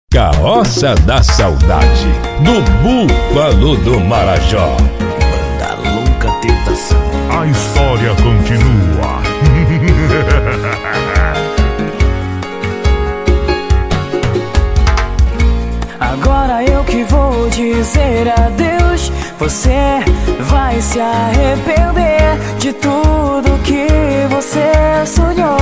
Carroça da Saudade, do Búfalo do Marajó. Banda Louca Tentação. A história continua. Agora eu que vou dizer adeus, você vai se arrepender de tudo que você sonhou.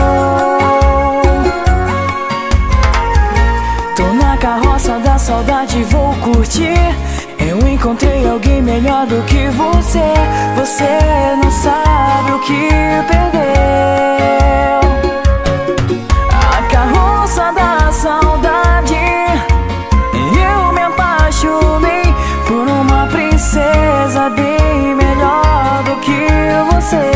Tô na carroça da saudade, vou curtir. Eu encontrei alguém melhor do que você. Você não sabe o que perdeu. A carroça da saudade, eu me apaixonei por uma princesa bem melhor do que você.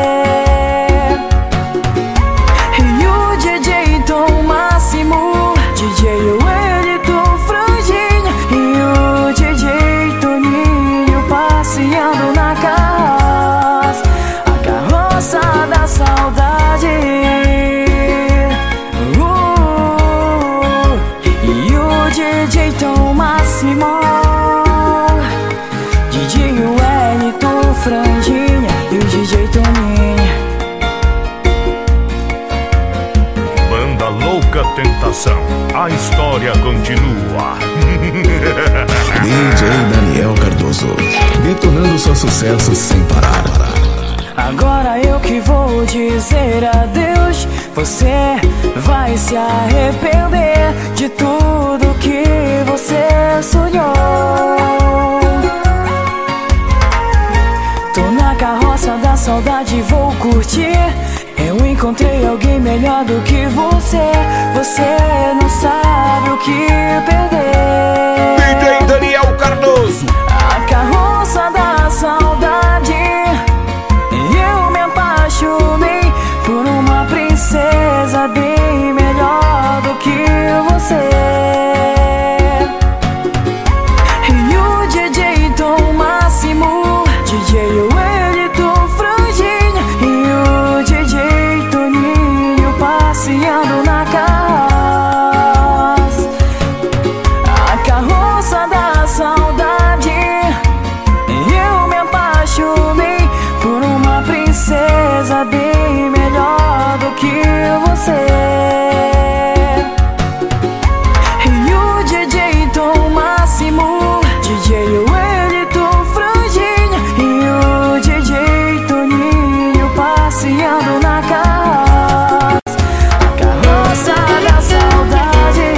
E o DJ Tom Máximo, DJ Wellington Franjinha e o DJ Toninho passeando na carroça, a carroça da saudade. E o DJ Tom Máximo, DJ Wellington Franjinha e o DJ Toninho. Banda Louca Tentação. A história continua. DJ Daniel Cardoso, detonando só sucesso sem parar. Agora eu que vou dizer adeus, você vai se arrepender de tudo que você sonhou. Tô na carroça da saudade, vou curtir. Eu encontrei alguém melhor do que você. Você não sabe o que perdeu. DJ Daniel Cardoso. A carroça da saudade, eu me apaixonei por uma princesa bem melhor do que você. E o DJ Tom Máximo, DJ Wellington Franjinha e o DJ Toninho passeando na carroça, a carroça da saudade. Eu me apaixonei por uma princesa bem melhor do que você. E o DJ Tom Máximo, DJ Wellington Franjinha e o DJ Toninho passeando na carroça, a carroça da saudade.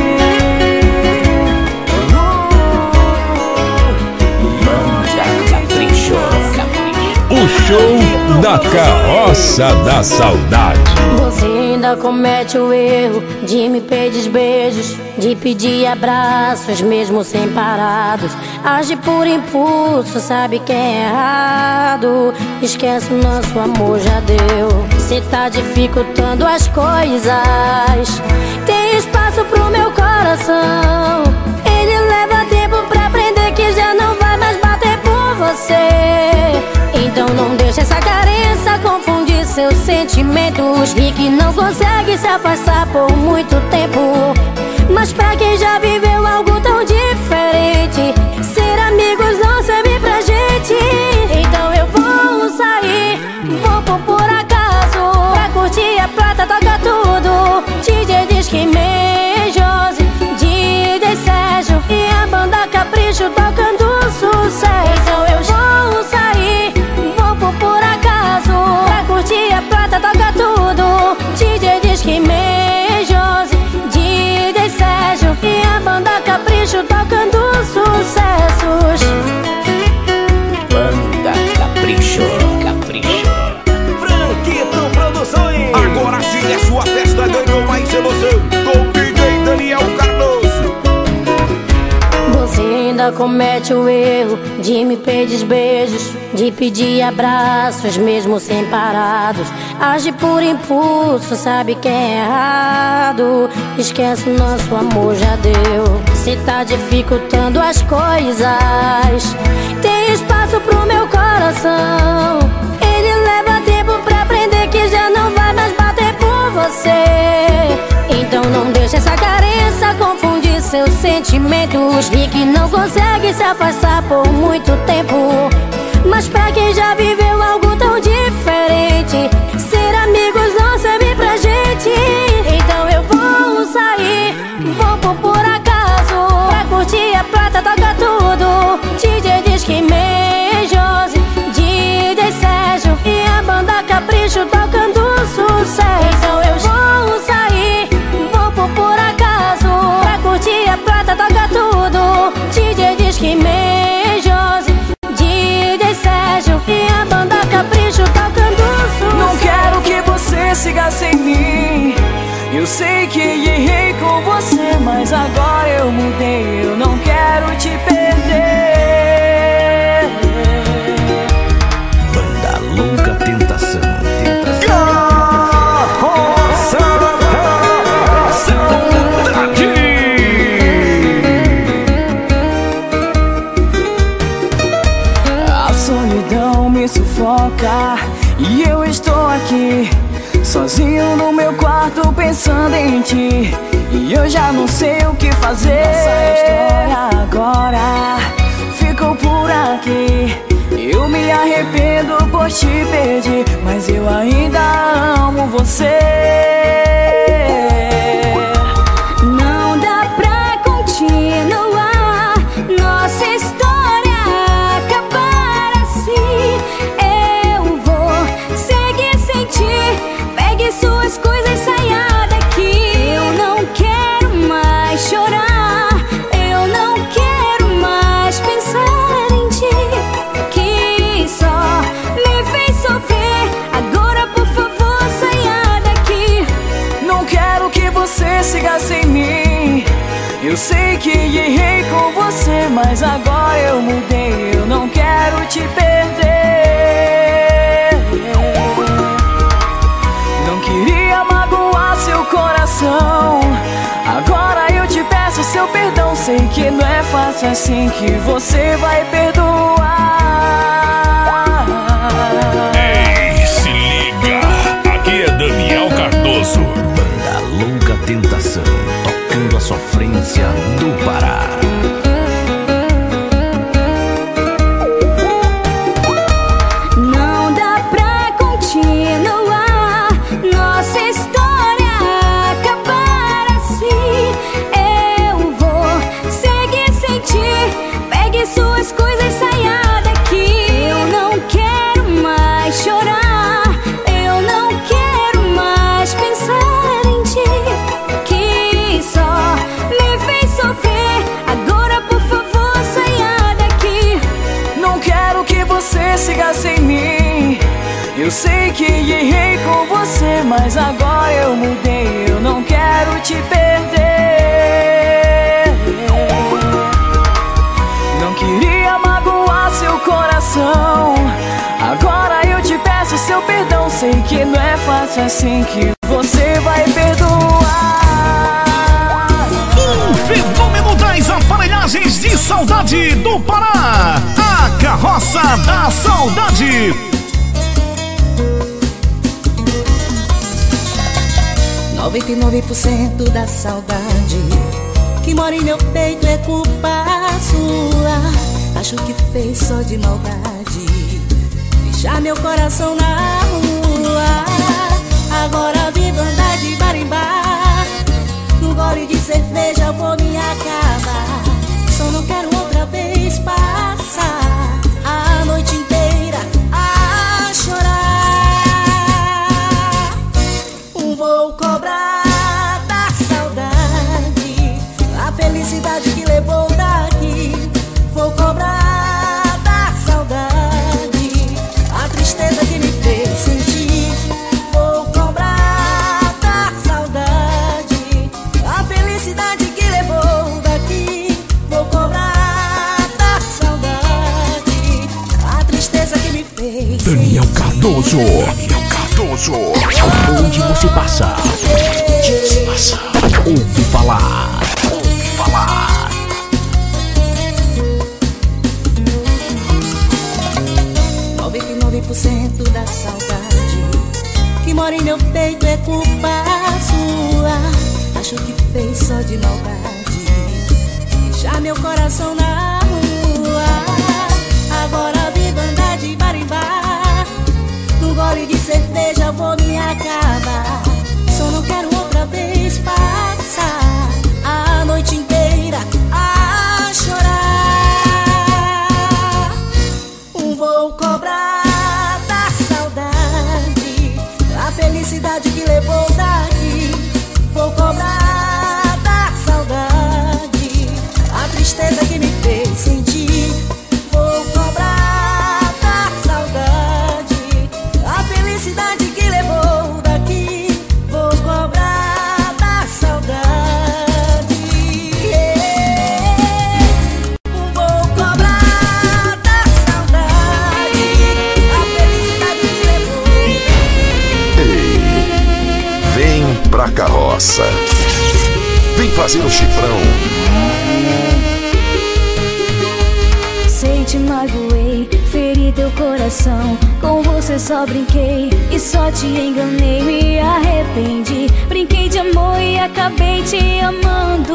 O show da Carroça da Saudade. Você ainda comete o erro de me pedir beijos, de pedir abraços mesmo sem parados. Age por impulso, sabe que é errado. Esquece, o nosso amor já deu. Cê tá dificultando as coisas. Tem espaço pro meu coração. Ele leva tempo pra aprender que já não vai mais bater por você. Então não deixe essa carência confundir seus sentimentos, e que não consegue se afastar por muito tempo. Mas pra quem já viveu algo tão diferente, ser amigos não serve pra gente. Então eu vou sair, vou por acaso, pra curtir a prata, toca tudo. DJ Disque Josi, DJ Sérgio e a banda Capricho tocando sucesso. Então eu vou sair, vou por acaso, pra curtir a prata, toca tudo. DJ Disque Josi, DJ Sérgio e a banda Capricho tocando sucessos. Banda Capricho. Franquito Produções. Agora sim a sua festa ganhou mais emoção. Com DJ Daniel Cardoso. Você ainda comete o erro de me pedir beijos, de pedir abraços mesmo sem parados. Age por impulso, sabe que é errado. Esquece, o nosso amor já deu. Cê tá dificultando as coisas. Tem espaço pro meu coração. Ele leva tempo pra aprender que já não vai mais bater por você. Então não deixe essa carência confundir seus sentimentos e que não consegue se afastar por muito tempo. Mas pra quem já viveu algo tão diferente, ser amigos não serve pra gente. Então eu vou sair, vou por acaso, pra curtir a prata, toca tudo. DJ diz que Josi, DJ Sérgio e a banda Capricho tocando sucesso. Então eu vou sair, vou por acaso, pra curtir a prata, toca tudo. DJ diz que Josi, DJ Sérgio e a banda Capricho tocando sucesso. Não quero que você siga sem mim. Eu sei que errei com você, mas agora eu mudei, eu não quero te perder. Banda Louca Tentação. Carroça da Saudade. A solidão me sufoca e eu estou aqui sozinho no meu quarto pensando em ti. E eu já não sei o que fazer. Essa história agora ficou por aqui. Eu me arrependo por te perder, mas eu ainda amo você. Não dá pra continuar nossa história acabar assim. Eu vou seguir sem ti. Pegue suas coisas e saia daqui. Eu não quero mais chorar, eu não quero mais pensar em ti, que só me fez sofrer. Agora por favor saia daqui. Não quero que você siga sem mim. Eu sei que errei com você, mas agora eu mudei, eu não quero te perder. Não queria magoar seu coração, agora eu te peço seu perdão. Sei que não é fácil assim que você vai perdoar. Ei, se liga, aqui é Daniel Cardoso. Banda Louca Tentação, tocando a sofrência do Pará. Não dá pra continuar nossa história acabar assim. Eu vou seguir sem ti. Pegue suas coisas e saia daqui. Eu não quero mais chorar, eu não quero mais pensar em ti, que só me fez sofrer. Agora por favor saia daqui. Não quero que você siga sem mim. Eu sei que errei com você, mas agora eu mudei, eu não quero te perder. Não queria magoar seu coração, agora eu te peço seu perdão. Sei que não é fácil assim que você vai perdoar. Fenômeno das aparelhagens de saudade do Pará. A Carroça da Saudade. 99% da saudade que mora em meu peito é culpa sua. Acho que fez só de maldade deixar meu coração na rua. Agora vivo andar de bar em bar, no gole de cerveja eu vou me acabar. Só não quero outra vez passar a noite inteira a chorar. Vou cobrar da saudade a felicidade que levou daqui. Vou cobrar da saudade a tristeza que me fez sentir. Vou cobrar da saudade a felicidade que levou daqui. Vou cobrar da saudade a tristeza que me fez sentir. Daniel Cardoso. Onde você passa, ouve falar. 99% da saudade que mora em meu peito é culpa sua. Acho que fez só de maldade coração na rua. Agora vivo andar de bar em bar, num gole de cerveja vou me acabar. Só não quero outra vez passar a noite inteira a chorar. Vou cobrar da saudade a felicidade que levou daqui. Vou cobrar da saudade a tristeza que me fez sentir. Vou cobrar da saudade a felicidade que levou daqui. Vou cobrar da saudade. Vou cobrar da saudade a felicidade que levou. Ei, vem pra carroça. Vem fazer o chifrão. Sei, te magoei, feri teu coração. Com você só brinquei e só te enganei. Me arrependi, brinquei de amor e acabei te amando.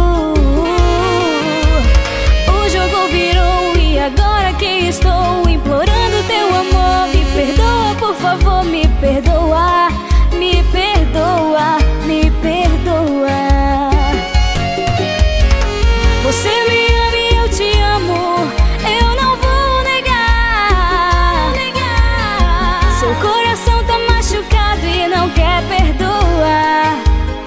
O jogo virou e agora que estou implorando teu amor. Me perdoa, por favor, me perdoa. Me perdoa, me perdoa. Você me ama e eu te amo, eu não vou negar. Seu coração tá machucado e não quer perdoar.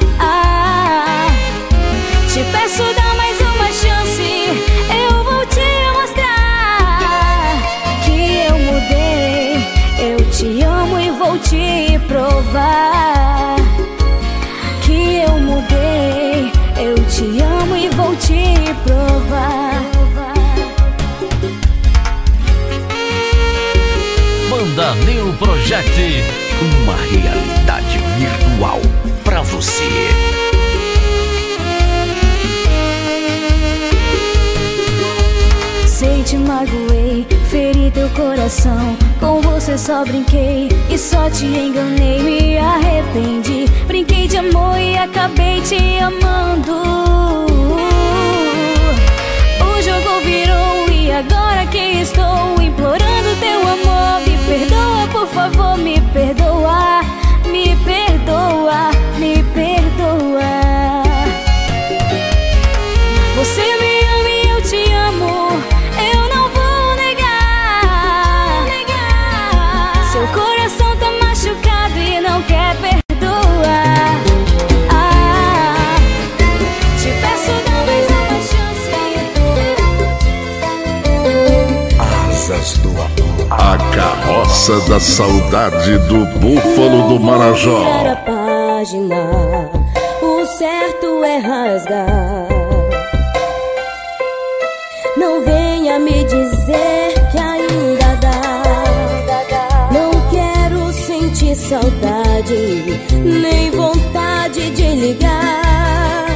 Te peço, dá mais uma chance, eu vou te mostrar que eu mudei. Eu te amo e vou te provar que eu mudei. Eu te amo e vou te provar. Banda New Project, Uma realidade virtual pra você. Sei, te magoei, feri teu coração. Com você só brinquei e só te enganei. Me arrependi, brinquei de amor e acabei te amando. O jogo virou e agora que estou implorando teu amor. Me perdoa, por favor, me perdoa. Me perdoa, me perdoa. Você me ama e eu te amo, eu não vou negar. Seu coração tá machucado e não quer perdoar. Te peço, dá mais uma chance. Asas do amor. A carroça da saudade do Búfalo do Marajó. Virar a página, o certo é rasgar. Não venha me dizer que ainda dá. Não quero sentir saudade, nem vontade de ligar.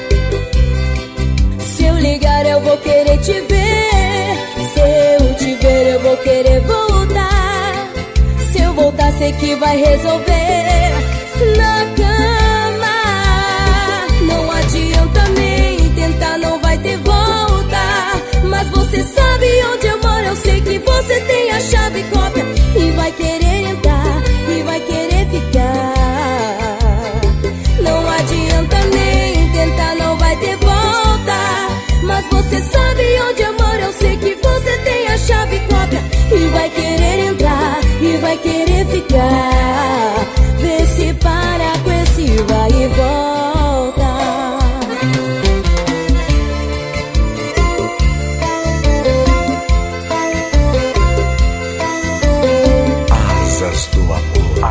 Se eu ligar eu vou querer te ver. Se eu te ver eu vou querer voltar. Se eu voltar sei que vai resolver na cama. Não adianta nem tentar, não vai ter volta. Mas você sabe onde eu moro, eu sei que você tem a chave cópia. E vai querer entrar, e vai querer ficar. Não adianta nem tentar, não vai ter volta. Mas você sabe onde eu moro, eu sei que você tem a chave cópia. E vai querer entrar, e vai querer ficar. Vê se para com esse vai e volta. Asas do amor.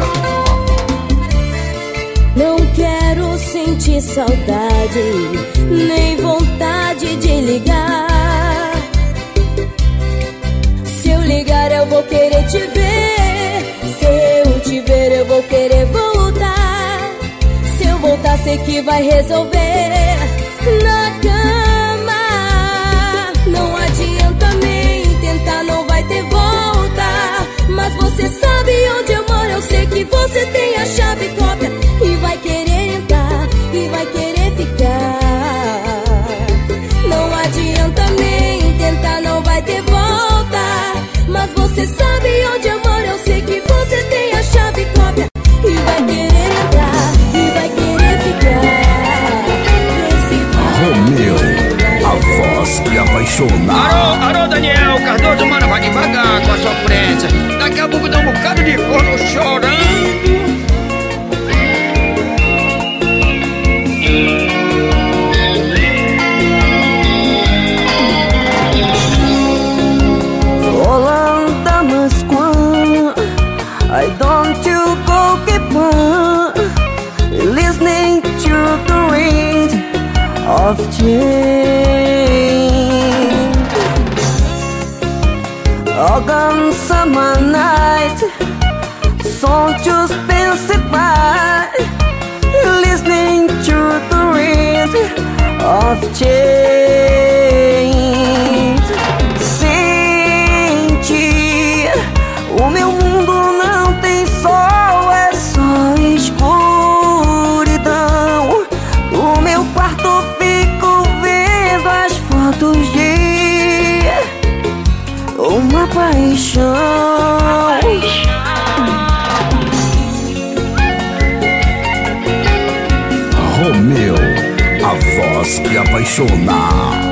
Não quero sentir saudade, nem vontade de ligar. Se eu ligar eu vou querer te ver. Se eu te ver eu vou querer voltar. Se eu voltar sei que vai resolver na cama. Não adianta nem tentar, não vai ter volta. Mas você sabe onde eu moro, eu sei que você tem a chave cópia. E vai querer entrar, e vai querer ficar. Não adianta que apaixona. Alô, Daniel Cardoso, mano, vai devagar com a sofrência. Daqui a pouco dá um bocado de corno chorando. Holanda, mas quando I don't you go keep on listening to the wind of change. August summer night, song just pensive by listening to the wind of change. Sente, o meu mundo não tem sol, é só escuridão. No meu quarto fico vendo as fotos de uma paixão. Romeu, a voz que apaixona.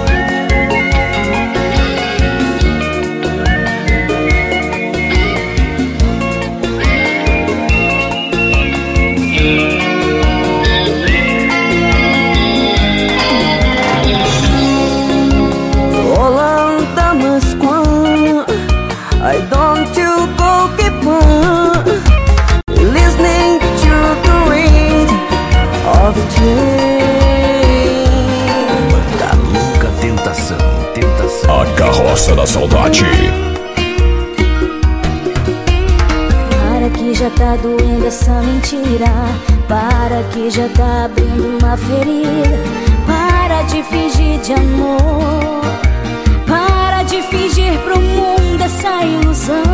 Holanda, mas quando I don't you go keep on listening to the wind of change. Banda Louca Tentação. A carroça da saudade. Para que já tá doendo essa mentira. Para que já tá abrindo uma ferida. Para de fingir de amor. Para de fingir pro mundo essa ilusão.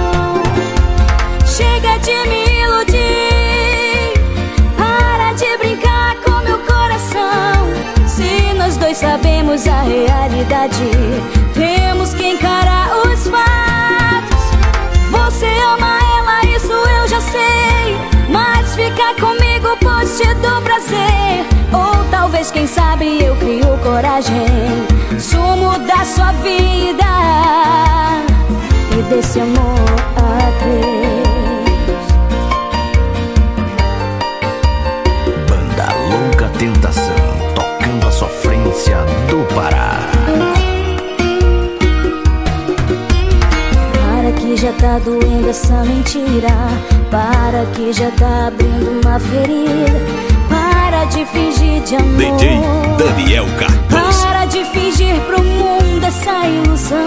Chega de me iludir. Para de brincar com meu coração. Se nós dois sabemos a realidade, temos que encarar os fatos. Você ama ela, isso eu já sei. Mas ficar comigo pode te dar prazer. Ou talvez, quem sabe, eu crio coragem. Sumo da sua vida e desse amor adeus. Banda Louca Tentação, tocando a sofrência do Pará. Para que já tá doendo essa mentira. Para que já tá abrindo uma ferida. Para de fingir de amor. DJ Daniel Cardoso. Para de fingir pro mundo essa ilusão.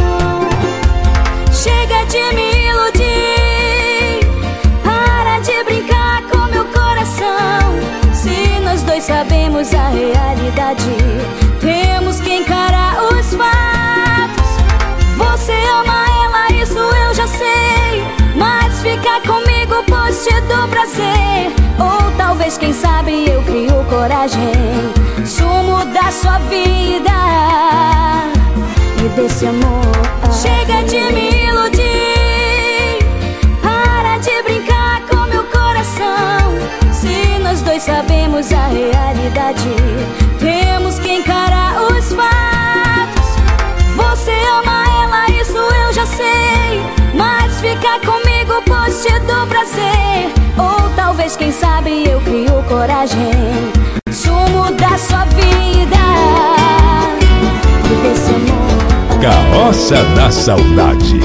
Chega de me iludir. Para de brincar com meu coração. Se nós dois sabemos a realidade, temos que encarar os fatos. Você ama ela, isso eu já sei. Mas ficar comigo pode te dar prazer. Ou talvez, quem sabe, eu crio coragem. Sumo da sua vida e desse amor. Chega de me iludir. Para de brincar com meu coração. Se nós dois sabemos a realidade, temos que encarar os fatos. Você ama ela, isso eu já sei. Mas ficar comigo pode te dar prazer. Ou talvez, quem sabe, eu crio coragem. Sumo da sua vida e desse amor. Carroça da saudade.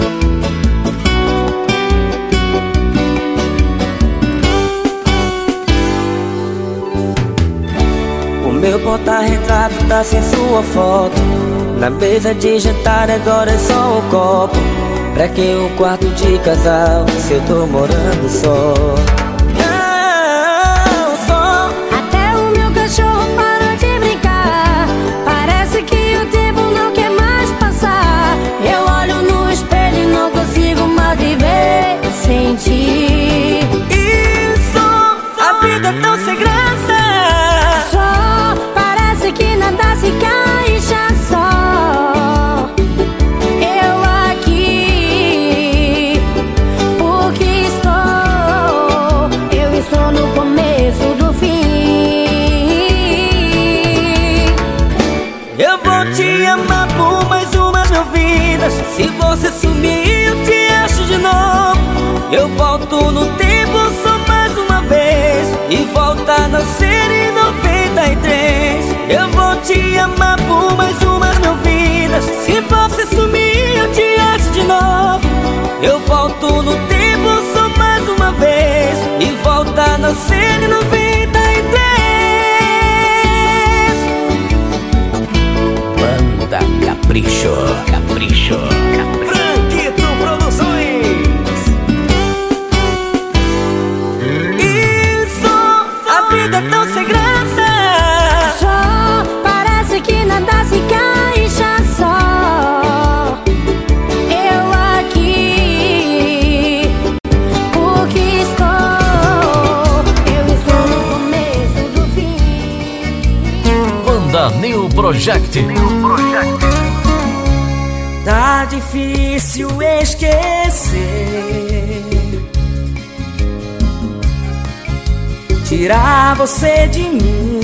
O meu porta-retrato tá sem sua foto. Na mesa de jantar agora é só um copo. Pra que um quarto de casal se eu tô morando só? Não, só. Até o meu cachorro para de brincar. Parece que o tempo não quer mais passar. Eu olho no espelho e não consigo mais viver sem ti. Isso, a vida é tão sem graça. Só parece que nada se encaixa só. Eu aqui, porque estou vou te amar por mais umas mil vidas. Se você sumir, eu te acho de novo. Eu volto no tempo só mais uma vez e volto a nascer em 93. Eu vou te amar por mais umas mil vidas. Se você sumir, eu te acho de novo. Eu volto no tempo só mais uma vez e volto a nascer em 93. Banda Capricho, Capricho, Capricho. Franquito Produções. Isso, a vida é tão sem graça. Só parece que nada se encaixa só. Eu aqui, o que estou? Eu estou no começo do fim. Banda New Project. Tá difícil esquecer, tirar você de mim.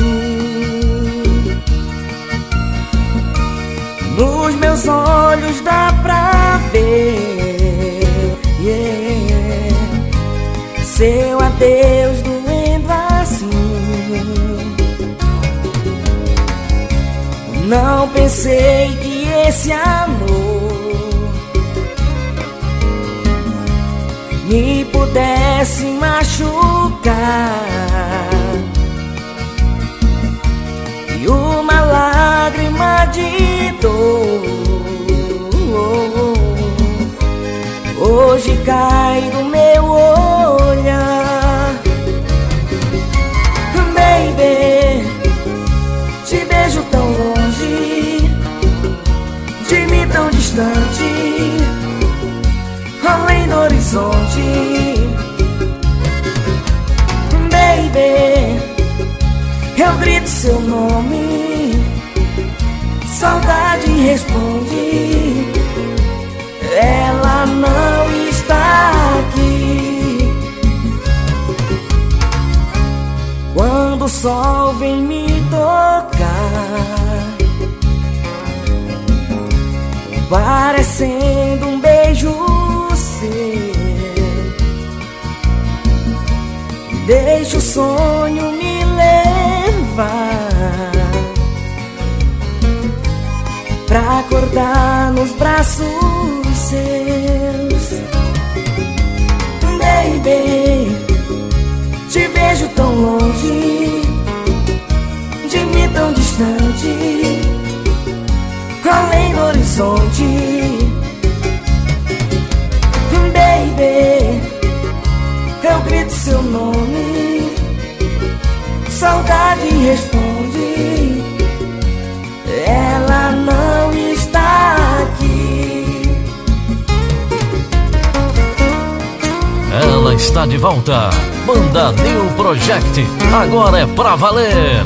Nos meus olhos dá pra ver, yeah. Seu adeus doendo assim. Não pensei que esse amor me pudesse machucar e uma lágrima de dor hoje cai do meu olhar. Baby, te vejo tão longe de mim, tão distante, além do horizonte. Baby, eu grito seu nome, saudade responde, ela não está aqui. Quando o sol vem me tocar, parecendo um beijo seu, deixa o sonho me levar pra acordar nos braços seus. Baby, te vejo tão longe de mim, tão distante, além do horizonte. Baby, eu grito seu nome, saudade responde, ela não está aqui. Ela está de volta. Banda New Project. Agora é pra valer.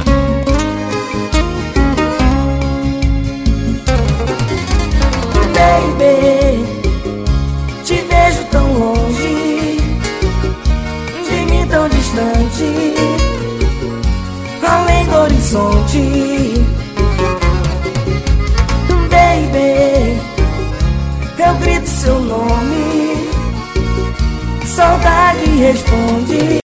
Baby, te vejo tão longe de mim, tão distante, além do horizonte. Baby, eu grito seu nome, saudade responde,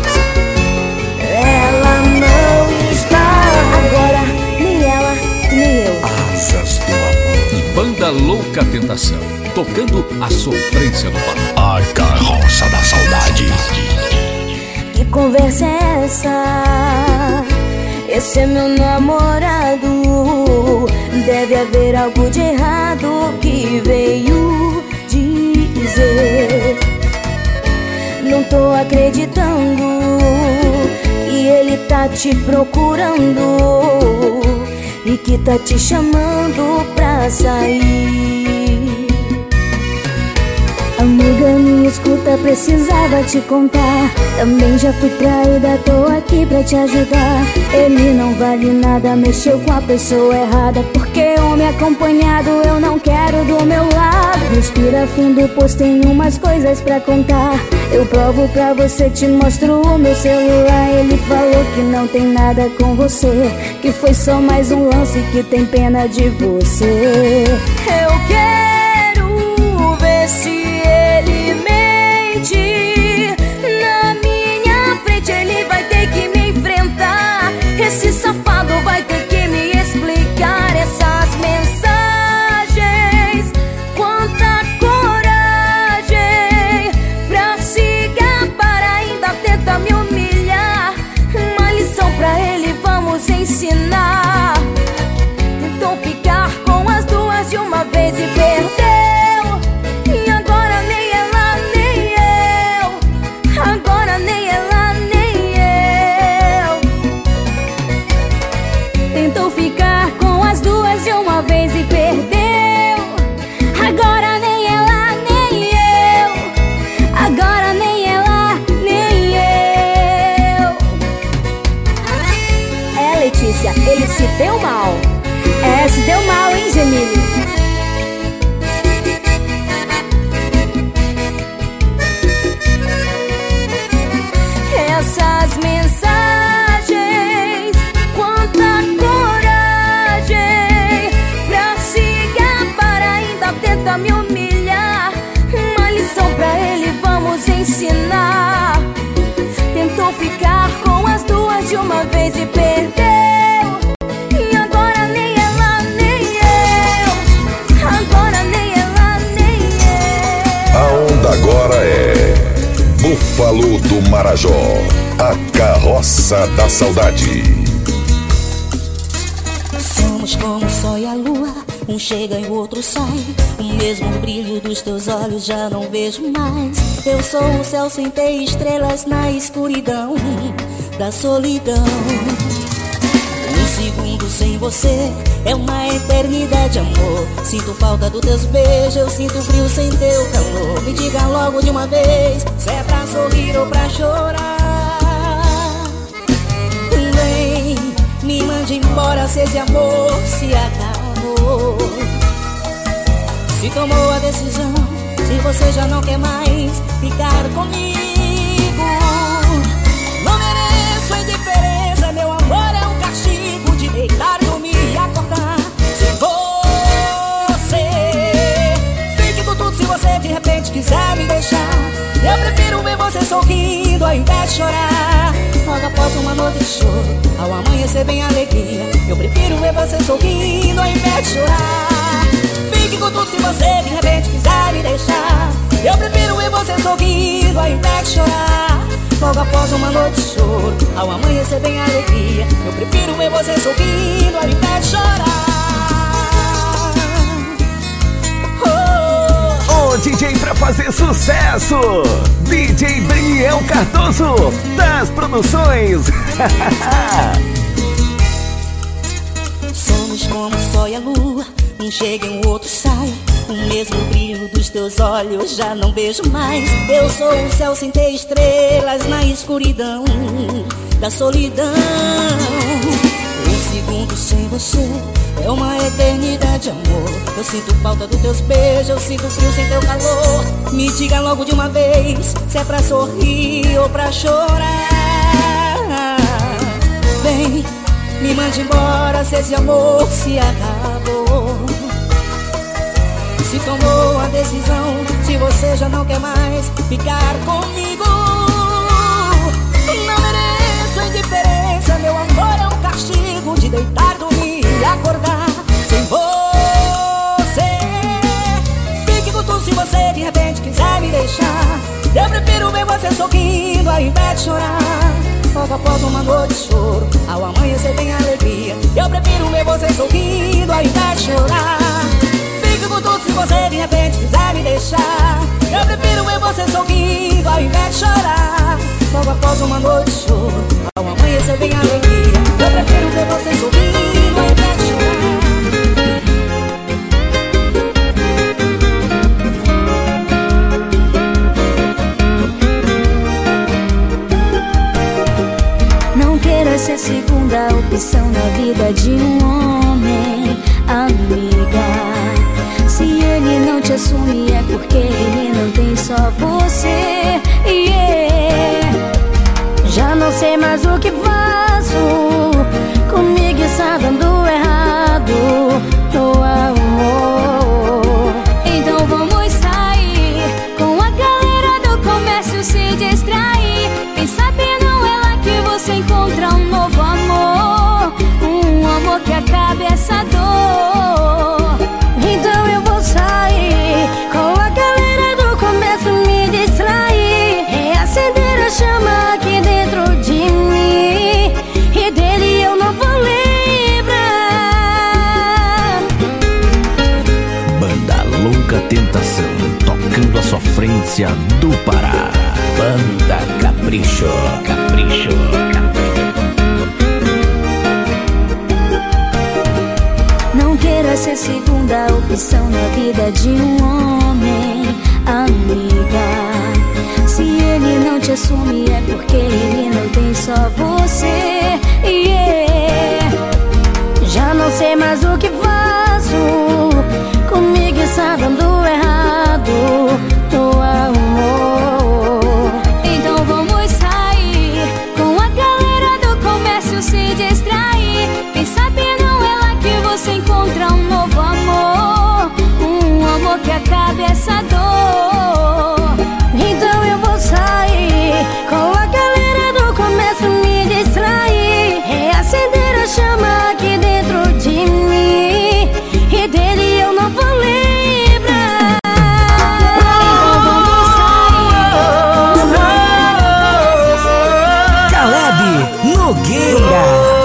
ela não está. Agora, nem ela, nem eu. Asas do amor. E Banda Louca Tentação, tocando a sofrência no palco. A carroça da saudade. Que conversa é essa? Esse é meu namorado. Deve haver algo de errado que veio dizer. Não tô acreditando que ele tá te procurando e que tá te chamando pra sair. Amiga, me escuta, precisava te contar. Também já fui traída, tô aqui pra te ajudar. Ele não vale nada, mexeu com a pessoa errada. Porque homem acompanhado eu não quero do meu lado. Respira fundo, pois tem umas coisas pra contar. Eu provo pra você, te mostro o meu celular. Ele falou que não tem nada com você, que foi só mais um lance, que tem pena de você. Eu quero ver se ele mente. Na minha frente ele vai ter que me enfrentar. Esse safado vai ter que me explicar essas mensagens. Quanta coragem pra se gabar, ainda tenta me humilhar. Uma lição pra ele vamos ensinar. Tentou ficar com as duas de uma vez e perdeu. E agora nem ela nem eu. Agora nem ela nem eu. Tentou ficar com as duas de uma vez e perdeu. Agora nem ela nem eu. Agora nem ela nem eu. É, Letícia, ele se deu mal. É, se deu mal, hein, Gemini? Essas mensagens, quanta coragem pra se gabar, ainda tenta me humilhar. Uma lição pra ele vamos ensinar. Tentou ficar com as duas de uma vez e perdeu. E agora nem ela nem eu. Agora nem ela nem eu. A onda agora é Búfalo do Marajó, a carroça da saudade. Somos como o sol e a lua, um chega e o outro sai. O mesmo brilho dos teus olhos já não vejo mais. Eu sou o céu sem ter estrelas na escuridão da solidão. Um segundo sem você é uma eternidade, amor. Sinto falta dos teus beijos, eu sinto frio sem teu calor. Me diga logo de uma vez se é pra sorrir ou pra chorar. Vem, me mande embora se esse amor se acabou. Se tomou a decisão, se você já não quer mais ficar comigo. Não mereço a indiferença, meu amor é um castigo de deitar, dormir e acordar sem você. Fique com tudo se você de repente quiser me deixar. Eu prefiro ver você sorrindo ao invés de chorar. Logo após uma noite de choro, ao amanhecer vem alegria. Eu prefiro ver você sorrindo ao invés de chorar. Fique com tudo se você de repente quiser me deixar. Eu prefiro ver você sorrindo ao invés de chorar. Logo após uma noite de choro, ao amanhecer vem alegria. Eu prefiro ver você sorrindo ao invés de chorar. O DJ pra fazer sucesso, DJ Daniel Cardoso, das produções. Somos como o sol e a lua, um chega e o outro sai. O mesmo brilho dos teus olhos já não vejo mais. Eu sou o céu sem ter estrelas na escuridão da solidão. Um segundo sem você é uma eternidade, amor. Eu sinto falta dos teus beijos, eu sinto frio sem teu calor. Me diga logo de uma vez se é pra sorrir ou pra chorar. Vem, me mande embora se esse amor se acabou. Se tomou a decisão, se você já não quer mais ficar comigo. Não mereço a indiferença, meu amor é um castigo de deitar, dormir e acordar sem você. Fique com tudo se você de repente quiser me deixar. Eu prefiro ver você sorrindo ao invés de chorar. Logo após uma noite de choro, ao amanhecer vem alegria. Eu prefiro ver você sorrindo ao invés de chorar. Fique com tudo se você de repente quiser me deixar. Eu prefiro ver você sorrindo ao invés de chorar. Logo após uma noite de choro, ao amanhecer vem alegria. Eu prefiro ver você sorrindo ao invés de chorar. Tentação, tocando a sofrência do Pará. Banda Capricho, Capricho, Capricho. Não queira ser segunda opção na vida de um homem, amiga. Se ele não te assume é porque ele não tem só você, yeah. Já não sei mais o que faço, comigo está dando errado, no amor. Então vamos sair com a galera do comércio, se distrair. Quem sabe não é lá que você encontra um novo amor, um amor que acabe essa dor. Então eu vou sair com a galera do comércio, me distrair, reacender a chama aqui dentro de mim, e dele eu não vou lembrar. Então vamos sair. Caleb Nogueira.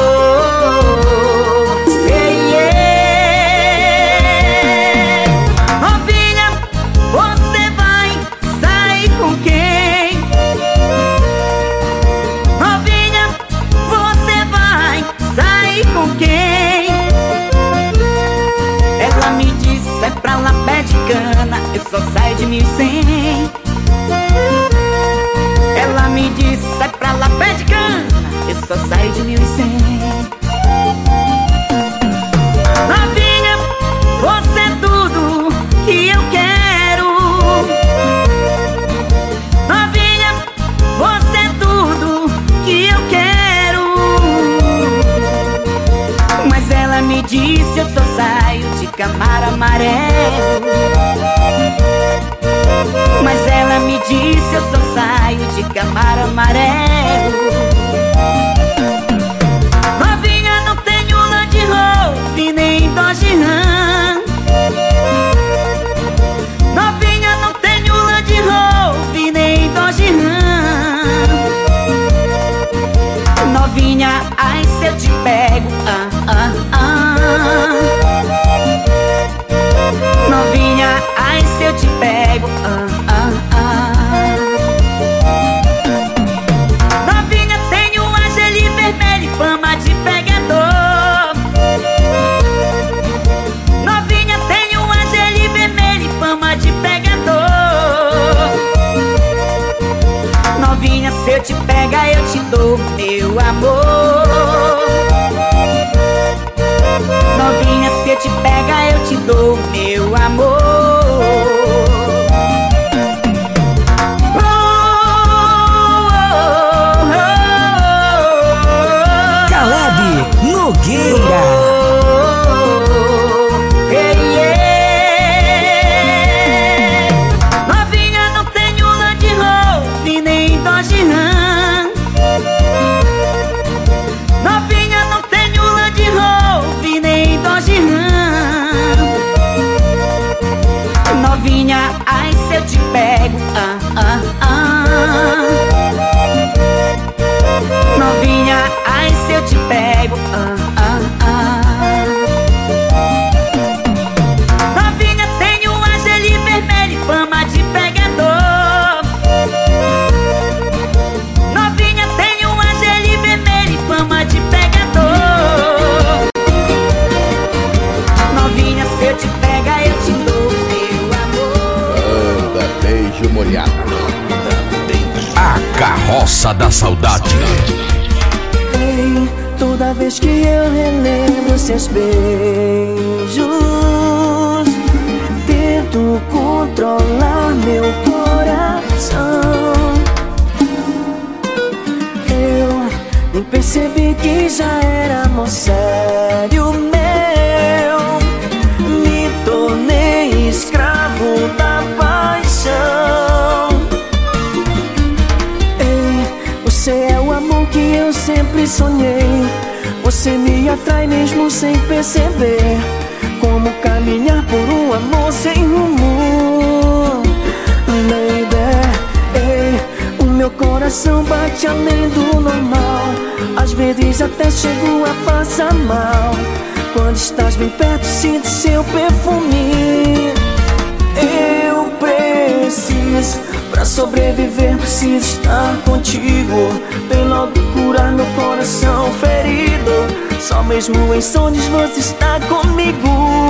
Novinha, você vai sair com quem? Novinha, você vai sair com quem? Ela me disse, é pra lá pé de cana, eu só saio de 1100. Ela me disse, é pra lá pé de cana, eu só saio de 1100. Novinha, você é tudo que eu quero. Novinha, você é tudo que eu quero. Mas ela me disse, eu só saio de Camaro amarelo. Mas ela me disse, eu só saio de Camaro amarelo. Novinha, não tenho Land Rover nem Dodge Ram. Novinha, não tenho Land Rover nem Dodge Ram. Novinha, ai se eu te pego, Novinha, ai se eu te pego, Novinha, tenho a geli vermelha e fama de pegador. Novinha, tenho a geli vermelha e fama de pegador. Novinha, se eu te pegar eu te dou meu amor. Novinha, se eu te pegar eu te dou meu amor. Caleb Nogueira. Novinha, não tenho Land Rover nem Dodge Ram. Novinha, não tenho Land Rover nem Dodge Ram. Novinha, ai se eu te pego, Novinha, ai se eu te pego, Novinha, tenho a geli vermelha e fama de pegador. Novinha, tenho a geli vermelha e fama de pegador. Novinha, se eu te pegar eu te dou meu amor. Banda Beijo Molhado. A Carroça da Saudade. Ei, toda vez que eu relembro seus beijos, tento controlar meu coração. Eu nem percebi que já era amor sério meu. Me tornei escravo da paixão. Ei, você é o amor que eu sempre sonhei. Você me atrai mesmo sem perceber. Como caminhar por um amor sem rumo, baby. Ei, o meu coração bate além do normal. Às vezes até chego a passar mal. Quando estás bem perto sinto seu perfume. Ei, preciso, pra sobreviver preciso estar contigo. Vem logo curar meu coração ferido. Só mesmo em sonhos você está comigo.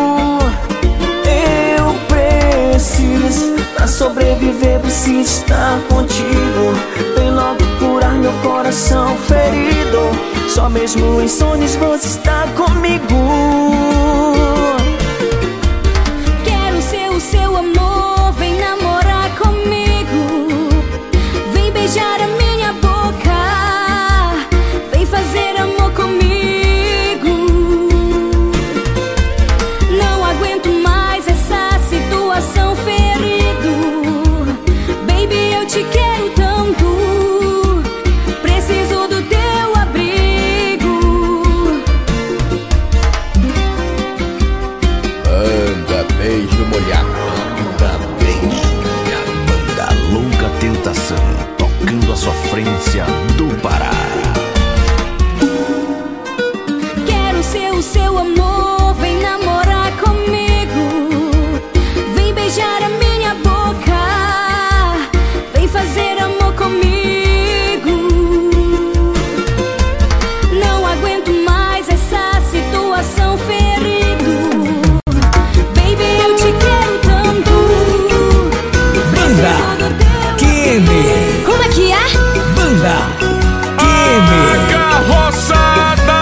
Eu preciso, pra sobreviver preciso estar contigo. Vem logo curar meu coração ferido. Só mesmo em sonhos você está comigo. Quero ser o seu amor, vem namorar comigo. Vem beijar a minha boca, vem fazer amor comigo. Não aguento mais essa situação ferido. Baby, eu te quero tanto, preciso do teu abrigo. Manda beijo molhado. Manda beijo molhado. Banda Louca Tentação, tocando a sofrência do Pará. Quero ser o seu amor, vem namorar comigo. Vem beijar a minha boca, vem fazer amor comigo. Não aguento mais essa situação ferido. Baby, eu te quero tanto, preciso do teu Kene. Como é que é? Banda Kene. Carroça da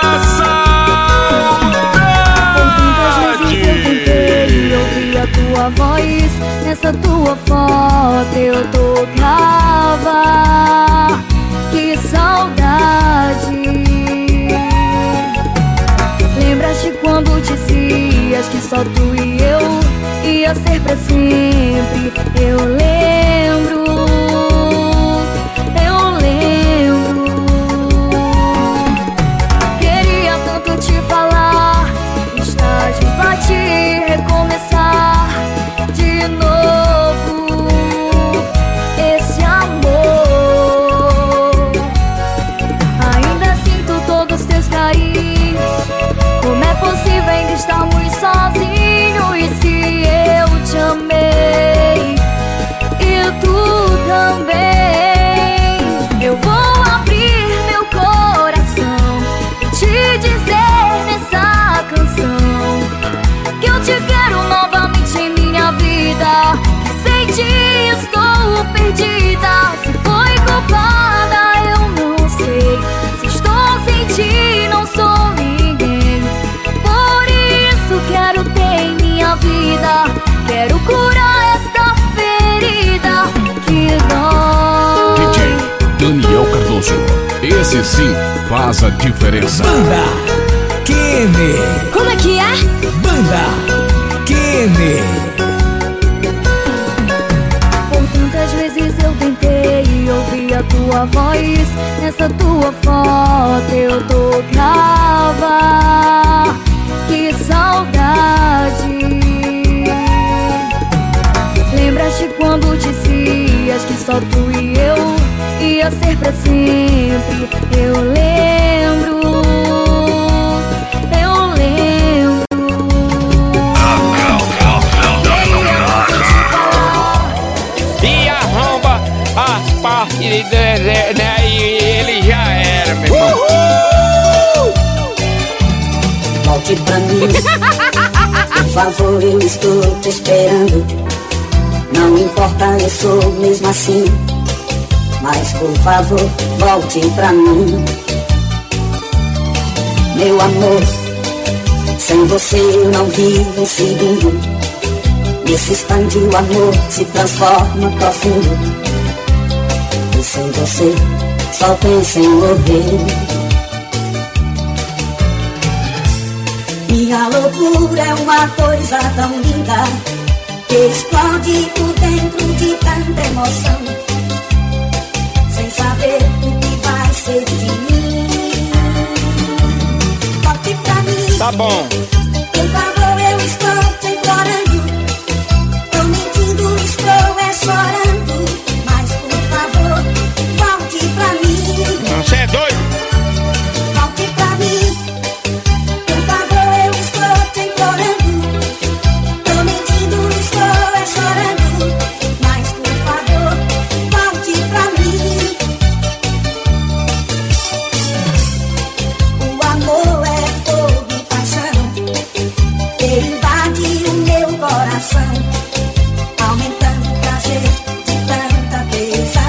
Muitas vezes eu tentei ouvir a tua voz. Nessa tua foto eu tocava. Que saudade. Lembras-te quando dizias que só tu e eu ia ser pra sempre? Eu lembro. Queria tanto te falar, estágio pra te recomeçar de novo esse amor. Ainda sinto todos os teus carinhos. Como é possível ainda estarmos sozinhos? E se eu te amei e tu também, eu vou abrir meu coração e te dizer nessa canção que eu te quero novamente em minha vida. Que sem ti estou perdida. Se foi culpada eu não sei. Se estou sem ti não sou ninguém. Por isso quero ter em minha vida. Quero curar esta ferida que dói. DJ Daniel Cardoso, esse sim faz a diferença. Banda Kene. Como é que é? Banda Kene. Por tantas vezes eu tentei ouvir a tua voz. Nessa tua foto eu tocava. Que saudade. Lembras-te quando dizias que só tu e eu ia ser pra sempre? Eu lembro. E arromba as partes dele, né? E ele já era, meu irmão. Volte pra mim, por favor, eu estou te esperando. Não importa, eu sou mesmo assim. Mas por favor, volte pra mim. Meu amor, sem você eu não vivo um segundo. Nesse instante o amor se transforma profundo. E sem você só penso em morrer. Minha loucura é uma coisa tão linda que explode por dentro de tanta emoção. Sem saber o que vai ser de mim. Volte pra mim. Tá bom. Por favor, eu estou te implorando. Tô mentindo, estou chorando. Mas por favor, volte pra mim. Você é doido? Volte pra mim. Por favor, eu estou te implorando. Tô mentindo, estou chorando. Mas invade o meu coração, aumentando o prazer de tanta beleza.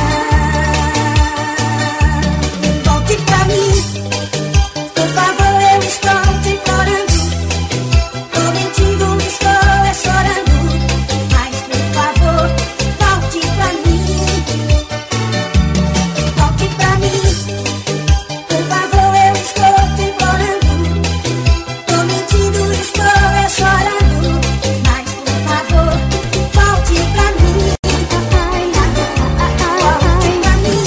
Volte pra mim, por favor, eu estou te implorando. Tô mentindo, estou chorando, mas por favor, volte pra mim. Volte pra mim, por favor, eu estou te implorando. Tô mentindo, estou chorando, mas por favor, volte pra mim. Volte pra mim.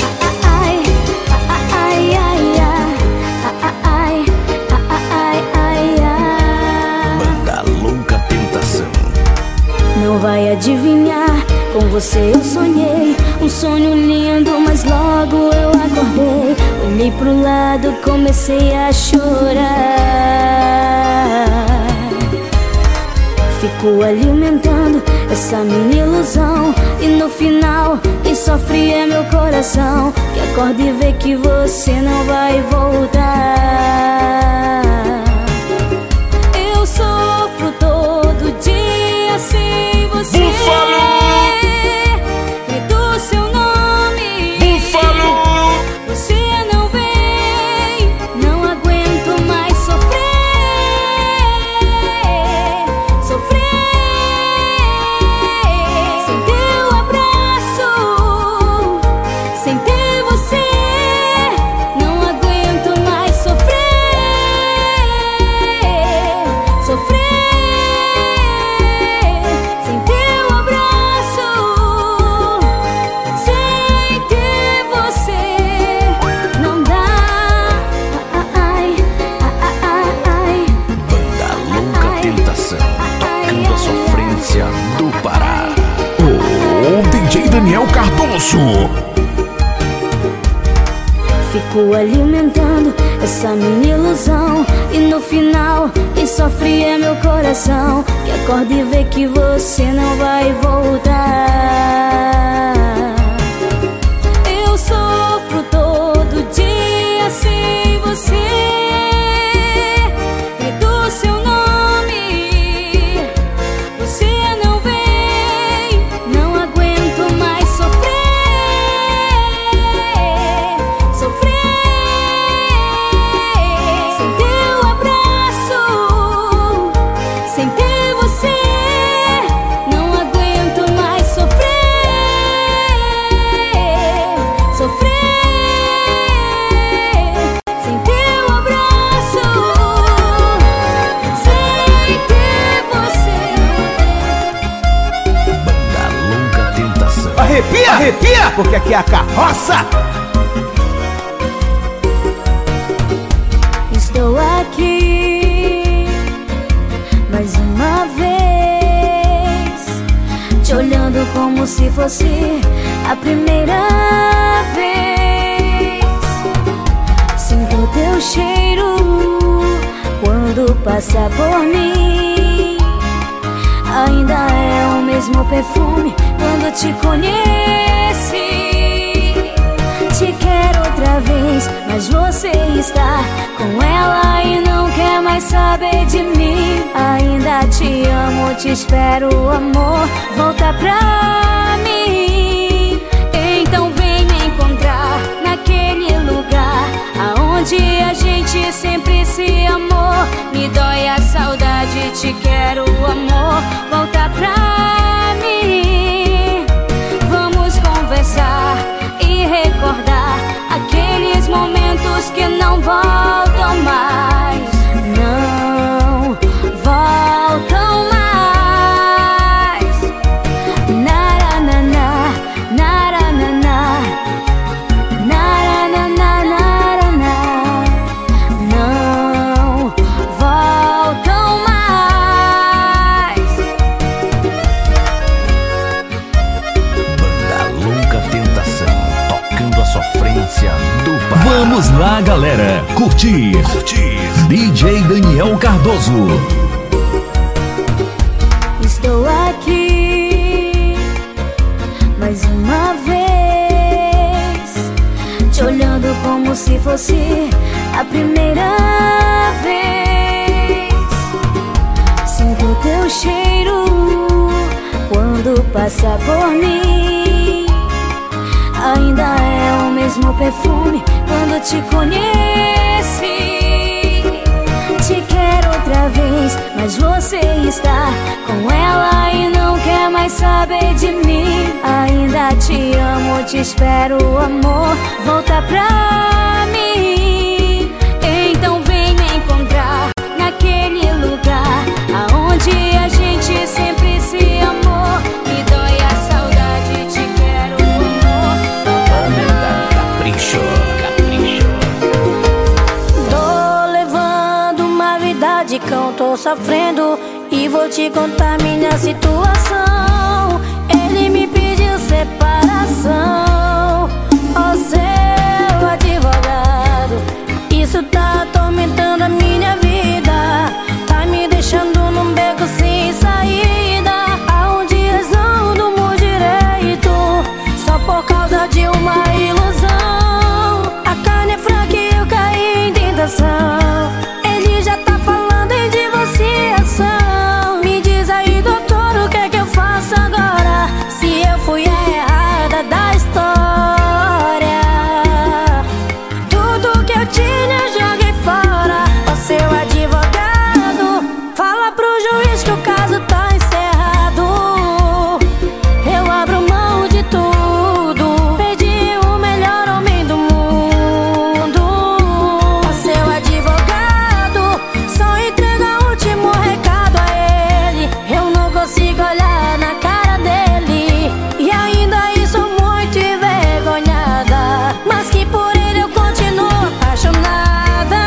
Banda Louca Tentação. Não vai adivinhar, com você eu sonhei um sonho lindo, mas logo eu acordei. Olhei pro lado, comecei a chorar. Fico alimentando essa minha ilusão, e no final quem sofre é meu coração, que acorda e vê que você não vai voltar. Eu sofro todo dia sem você. Grito seu nome. Você não vem, não aguento mais sofrer. Sem teu abraço, sem ter você, não aguento mais sofrer. Sem teu abraço, sem ter você, não dá. Banda Louca Tentação, tocando a sofrência do Pará. O DJ Daniel Cardoso. Fico alimentando essa minha ilusão, e no final quem sofre é meu coração, que acorda e vê que você não vai voltar. Eu sofro todo dia sem você. Grito seu nome, você não vem, não aguento mais sofrer. Sem teu abraço, sem ter você, não aguento mais sofrer. Sem teu abraço, sem ter você. Banda Louca Tentação. Arrepia, arrepia, porque aqui é a carroça. Estou aqui mais uma vez, te olhando como se fosse a primeira vez. Sinto teu cheiro quando passa por mim. Ainda é o mesmo perfume quando te conheci. Te quero outra vez, mas você está com ela e não quer mais saber de mim. Ainda te amo, te espero, amor, volta pra mim. Então vem me encontrar naquele lugar aonde a gente sempre se amou. Me dói a saudade, te quero, amor, volta pra mim. Vamos conversar e recordar aqueles momentos que não voltam mais. Não voltam mais. Narananá, narananá, narananá, narananá. Não voltam mais. Banda Louca Tentação, tocando a sofrência do Pará. Vamos lá, galera, curtir. DJ Daniel Cardoso. Estou aqui mais uma vez, te olhando como se fosse a primeira vez. mesmo cheiro quando passa por mim. Ainda é o mesmo perfume quando te conheci. Te quero outra vez, mas você está com ela e não quer mais saber de mim. Ainda te amo, te espero, amor, volta pra mim. Então vem me encontrar naquele lugar aonde a gente sempre se amou. Me dói a saudade, te quero, amor, Banda Capricho, Capricho. Tô levando uma vida de cão, tô sofrendo e vou te contar minha situação. Ele me pediu separação, ó seu advogado. Isso tá atormentando a minha vida, tá me deixando num beco sem saída, aonde eu não durmo direito, só por causa de uma ilusão. A carne é fraca e eu caí em tentação. Ele já tá falando em divorciação. Me diz aí, doutor, o que é que eu faço agora? Se eu fui a errada da história, tudo que eu tinha eu joguei fora. Ó seu advogado, fala pro juiz que o caso tá encerrado. Eu abro mão de tudo, perdi o melhor homem do mundo. Ó seu advogado, só entrega o último recado a ele. Eu não consigo olhar na cara dele e ainda sou muito envergonhada, mas que por ele eu continuo apaixonada.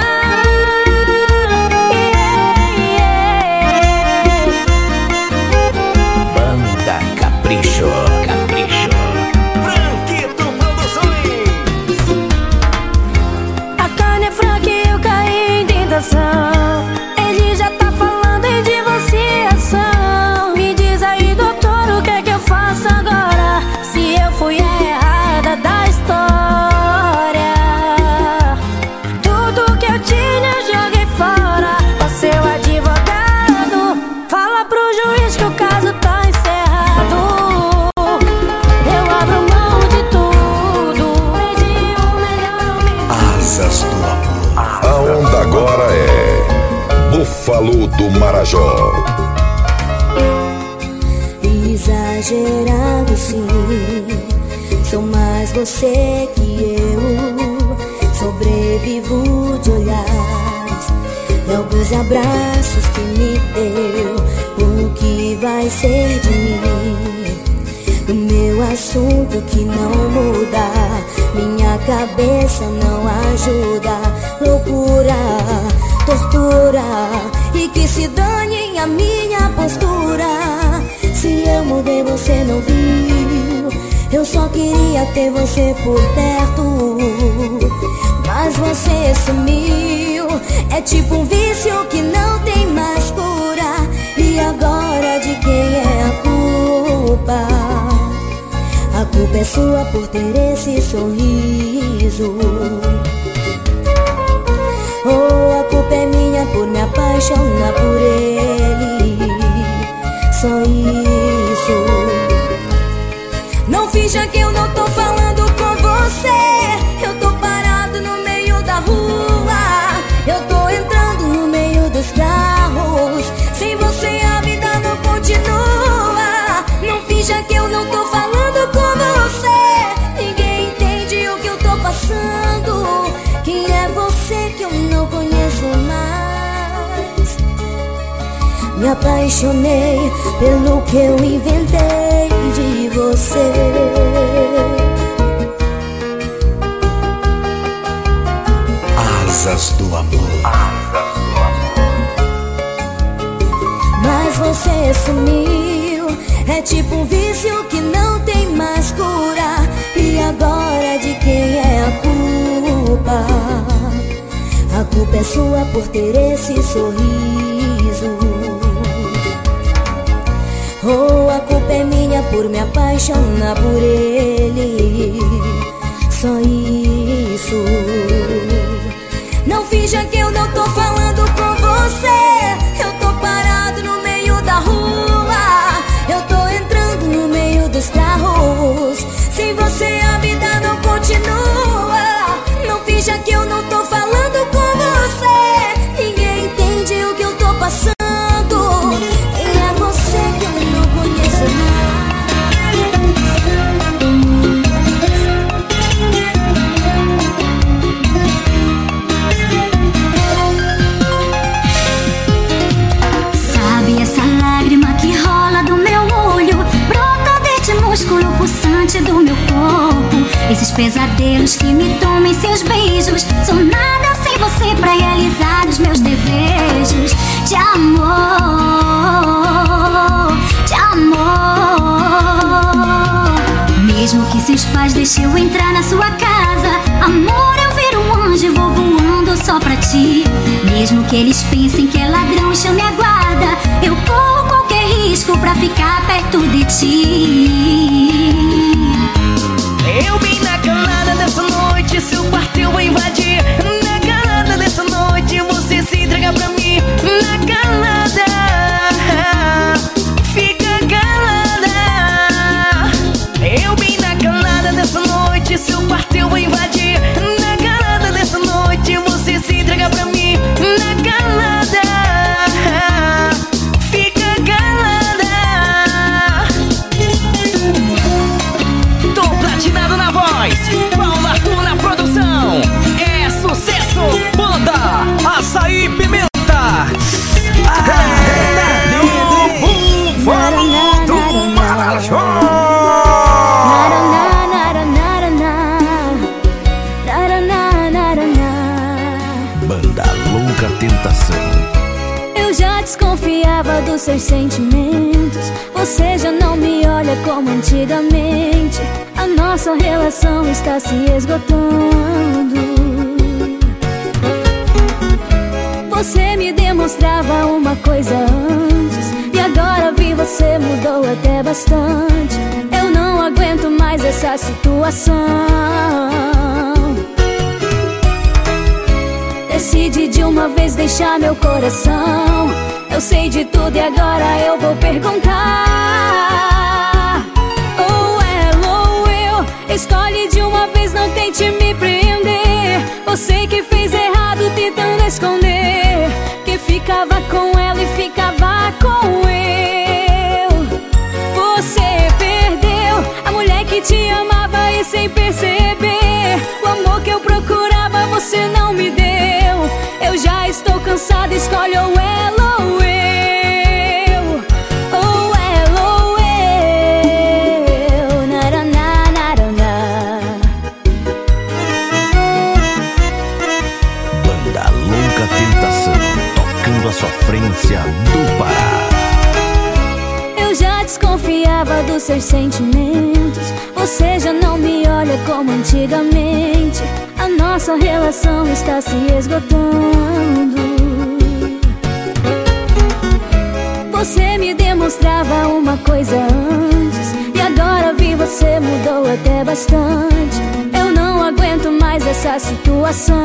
Banda Capricho, Capricho. Franquito Produções. A carne é fraca e eu caí em tentação. Ele já tá falando em divorciação. Me diz aí, doutor, o que é que eu faço agora? Se eu fui a errada da história, tudo que eu tinha eu joguei fora. Ó seu advogado, fala pro juiz que o caso tá encerrado. Eu abro mão de tudo, perdi o melhor homem. Asas do Amor. A onda agora é Búfalo do Marajó. Exagerado sim, sou mais você que eu. Sobrevivo de olhares e alguns abraços que me deu. O que vai ser de mim? O meu assunto que não muda, minha cabeça não ajuda. Loucura, tortura, e que se dane a minha postura. Se eu mudei você não viu, eu só queria ter você por perto, mas você sumiu. É tipo um vício que não tem mais cura. E agora de quem é a culpa? A culpa é sua por ter esse sorriso. Oh, a culpa é minha por me apaixonar por ele. Só isso. Não finja que eu não tô falando com você. Eu tô parado no meio da rua, eu tô entrando no meio dos carros. Sem você a vida não continua. Não finja que eu não tô falando com você. Ninguém entende o que eu tô passando. Quem é você que eu não conheço mais? Me apaixonei pelo que eu inventei de você. Asas do Amor. Mas você sumiu. É tipo um vício que não tem mais cura. E agora de quem é a culpa? A culpa é sua por ter esse sorriso. Oh, a culpa é minha por me apaixonar por ele. Só isso. Não finja que eu não tô falando com você. Eu tô parado no meio da rua, passando. Quem é você que eu não conheço Sabe essa lágrima que rola do meu olho, brota deste músculo pulsante do meu corpo? Esses pesadelos que me tomam em seus beijos, sou nada sem você pra realizar os meus desejos de amor, de amor. Mesmo que seus pais deixem eu entrar na sua casa, amor, eu viro um anjo e vou voando só pra ti. Mesmo que eles pensem que é ladrão e chame a guarda, eu corro qualquer risco pra ficar perto de ti. Eu bem na calada dessa noite, seu quarto eu vou invadir. Na calada dessa noite, você se entrega pra mim. Na calada, fica calada. Eu bem na calada dessa noite, seu quarto eu vou invadir. Na calada dessa noite, você se entrega pra mim. Na calada, fica calada. Tô platinado na voz, Paulo Arthur na produção. É sucesso, banda Açaí Pimenta. Búfalo do Marajó. Banda Louca Tentação. Eu já desconfiava dos seus sentimentos, você já não me olha como antigamente. A nossa relação está se esgotando. Você me demonstrava uma coisa antes, e agora vi você mudou até bastante. Eu não aguento mais essa situação. Decide de uma vez deixar meu coração. Eu sei de tudo e agora eu vou perguntar. Ou ela ou eu, escolhe de uma vez, não tente me prender. Você que fez errado tentando esconder, que ficava com ela e ficava com eu. Você perdeu a mulher que te amava e sem perceber, o amor que eu procurava você não me deu. Eu já estou cansada, escolhe ou ela ou eu. Ou ela ou eu. Naraná, naraná. Banda Louca Tentação, tocando a sofrência do Pará. Eu já desconfiava dos seus sentimentos, você já não me olha como antigamente. A nossa relação está se esgotando. Você me demonstrava uma coisa antes, e agora vi você mudou até bastante. Eu não aguento mais essa situação.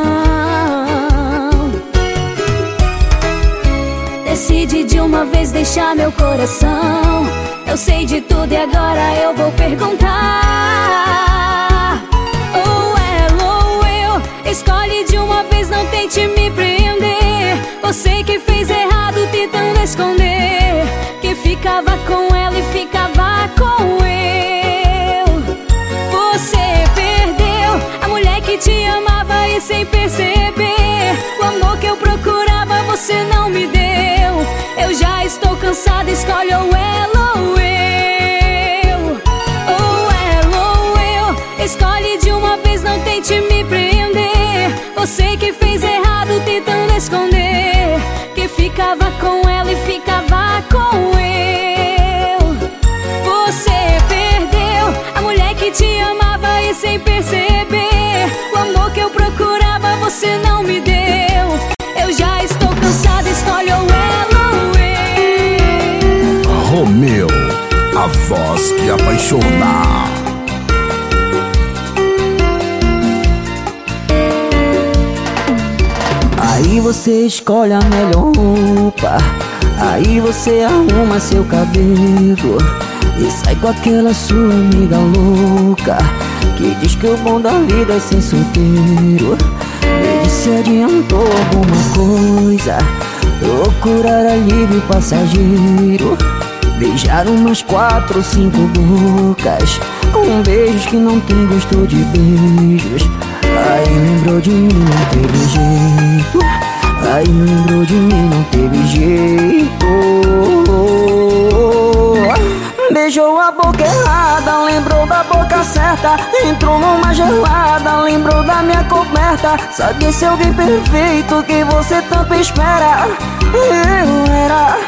Decide de uma vez deixar meu coração. Eu sei de tudo e agora eu vou perguntar. Ou ela ou eu, escolhe de uma vez, não tente me prender. Você que fez errado tentando esconder, que ficava com ela e ficava com eu. Você perdeu a mulher que te amava e sem perceber, o amor que eu procurava você não me deu. Eu já estou cansada, escolhe ou ela ou eu. Ou ela ou eu, escolhe de uma vez, não tente me prender. Você que fez errado tentando esconder, que ficava com ela e ficava com eu. Você perdeu a mulher que te amava e sem perceber, o amor que eu procurava você não me deu. Eu já estou cansada, escolhe ou ela ou eu. Romeu, a voz que apaixona. Aí você escolhe a melhor roupa, aí você arruma seu cabelo e sai com aquela sua amiga louca que diz que o bom da vida é ser solteiro. Me diz se adiantou alguma coisa, procurar alívio passageiro, beijar umas 4 ou 5 bocas, com beijos que não tem gosto de beijos. Aí lembrou de mim, não teve jeito. Aí lembrou de mim, não teve jeito. Beijou a boca errada, lembrou da boca certa. Entrou numa gelada, lembrou da minha coberta. Sabe esse alguém perfeito que você tanto espera? Eu era.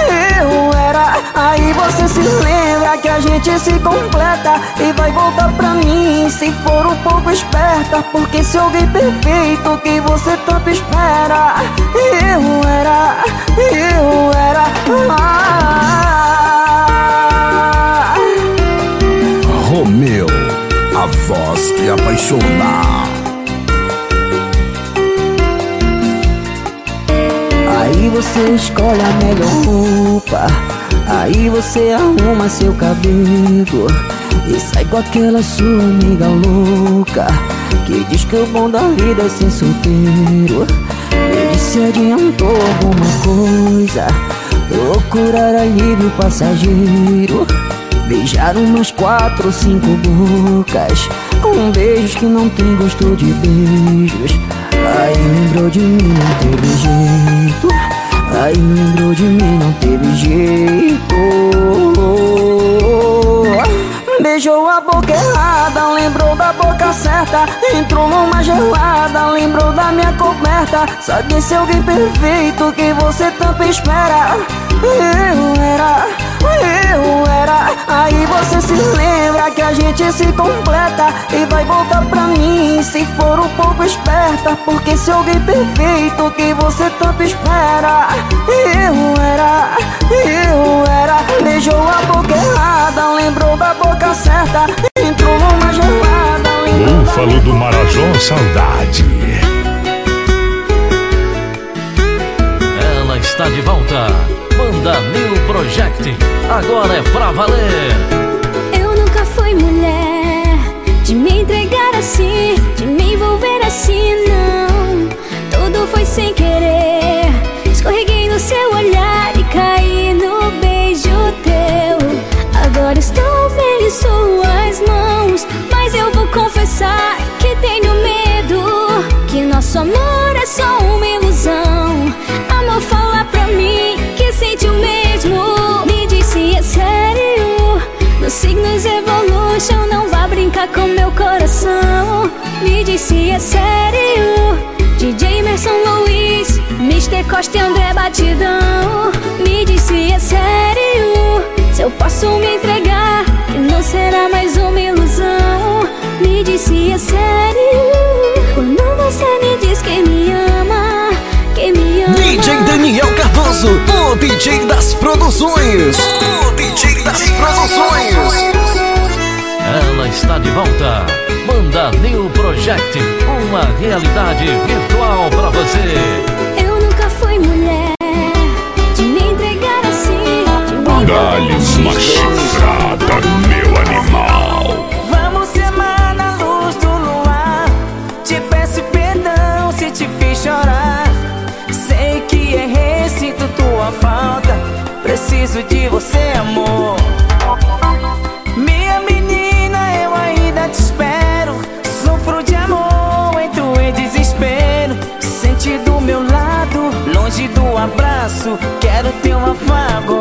Aí você se lembra que a gente se completa e vai voltar pra mim se for um pouco esperta. Porque esse alguém perfeito que você tanto espera, eu era. Romeu, a voz que apaixona. Aí você escolhe a melhor roupa, aí você arruma seu cabelo e sai com aquela sua amiga louca que diz que o bom da vida é ser solteiro. Me disse adiantou alguma coisa, procurar alívio passageiro, beijar umas 4 ou 5 bocas, com beijos que não tem gosto de beijos. Aí lembrou de mim, não teve jeito. Aí lembrou de mim, não teve jeito. Beijou a boca errada, lembrou da boca certa. Entrou numa gelada, lembrou da minha coberta. Sabe esse alguém perfeito que você tanto espera? Eu era. Aí você se lembra que a gente se completa e vai voltar pra mim se for um pouco esperta. Porque esse alguém perfeito que você tanto espera, eu era. Beijou a boca errada, lembrou da boca certa. Entrou numa gelada. Búfalo do Marajó, saudade. Ela está de volta. Banda New Project, agora é pra valer. Eu nunca fui mulher de me entregar assim, de me envolver assim, não. Tudo foi sem querer. Escorreguei no seu olhar e caí no beijo teu. Agora estou vendo em suas mãos, mas eu vou confessar que tenho medo, que nosso amor é só uma ilusão. Amor, fala pra mim que sente o mesmo. Me diz se é sério. No Signos Evolution não vá brincar com meu coração. Me diz se é sério. DJ Emerson Luiz, Mr. Costa e André Batidão. Me diz se é sério. Se eu posso me entregar, que não será mais uma ilusão. Me diz se é sério. Quando você me diz que me ama, que me ama. DJ Daniel Cardoso, o DJ das produções. O DJ das produções. Ela está de volta. Banda New Project, uma realidade virtual pra você. Eu nunca fui mulher de me entregar assim, de me Dá-lhe uma chifrada, meu animal. Vamos se amar na luz do luar. Te peço perdão se te fiz chorar. Sei que errei, sinto tua falta. Preciso de você, amor. Minha menina, eu ainda te espero. Sofro de amor, entro em desespero. Sente do meu lado, longe do abraço. Quero teu afago.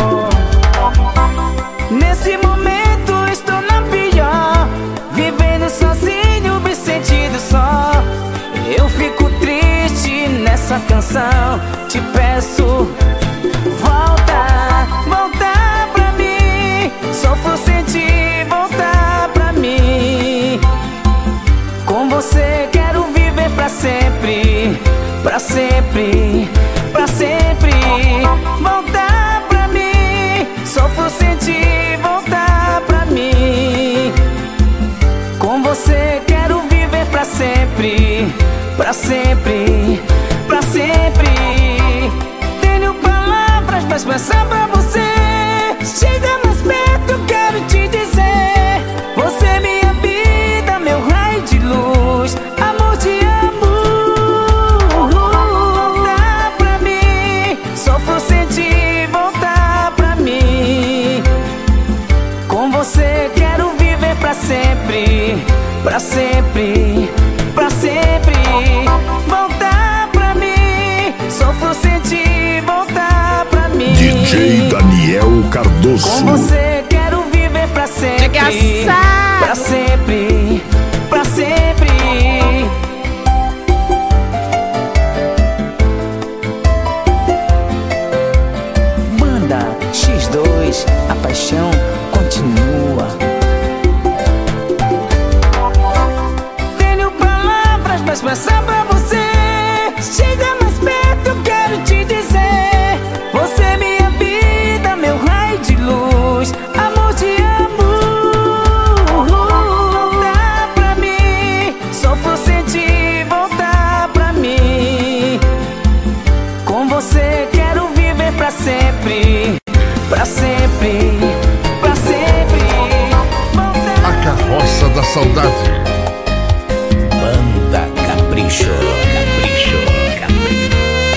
Nesse momento estou na pior, vivendo sozinho, me sentindo só. Eu fico triste nessa canção. Te peço, volta, volta pra mim. Sofro sem ti, volta pra mim. Com você quero viver pra sempre, pra sempre, pra sempre. Volta pra mim. Sofro sem ti, volta pra mim. Com você quero viver pra sempre, pra sempre, pra sempre. Tenho palavras pra expressar pra você. Chega mais perto, quero te dizer. Você é minha vida, meu raio de luz. Amor, te amo. Volta pra mim. pra sempre, pra sempre. Voltar pra mim, sofro sentir, voltar pra mim. DJ Daniel Cardoso. Com você quero viver pra sempre, pra sempre, pra sempre. Banda X2, a paixão continua. Tenho palavras pra expressar pra você. Chega mais perto, quero te dizer. Você é minha vida, meu raio de luz. Amor, te amo. Voltar pra mim, sofro sentir, voltar pra mim. Com você quero viver pra sempre, pra sempre, pra sempre. A Carroça da Saudade. Banda Capricho, Capricho, Capricho.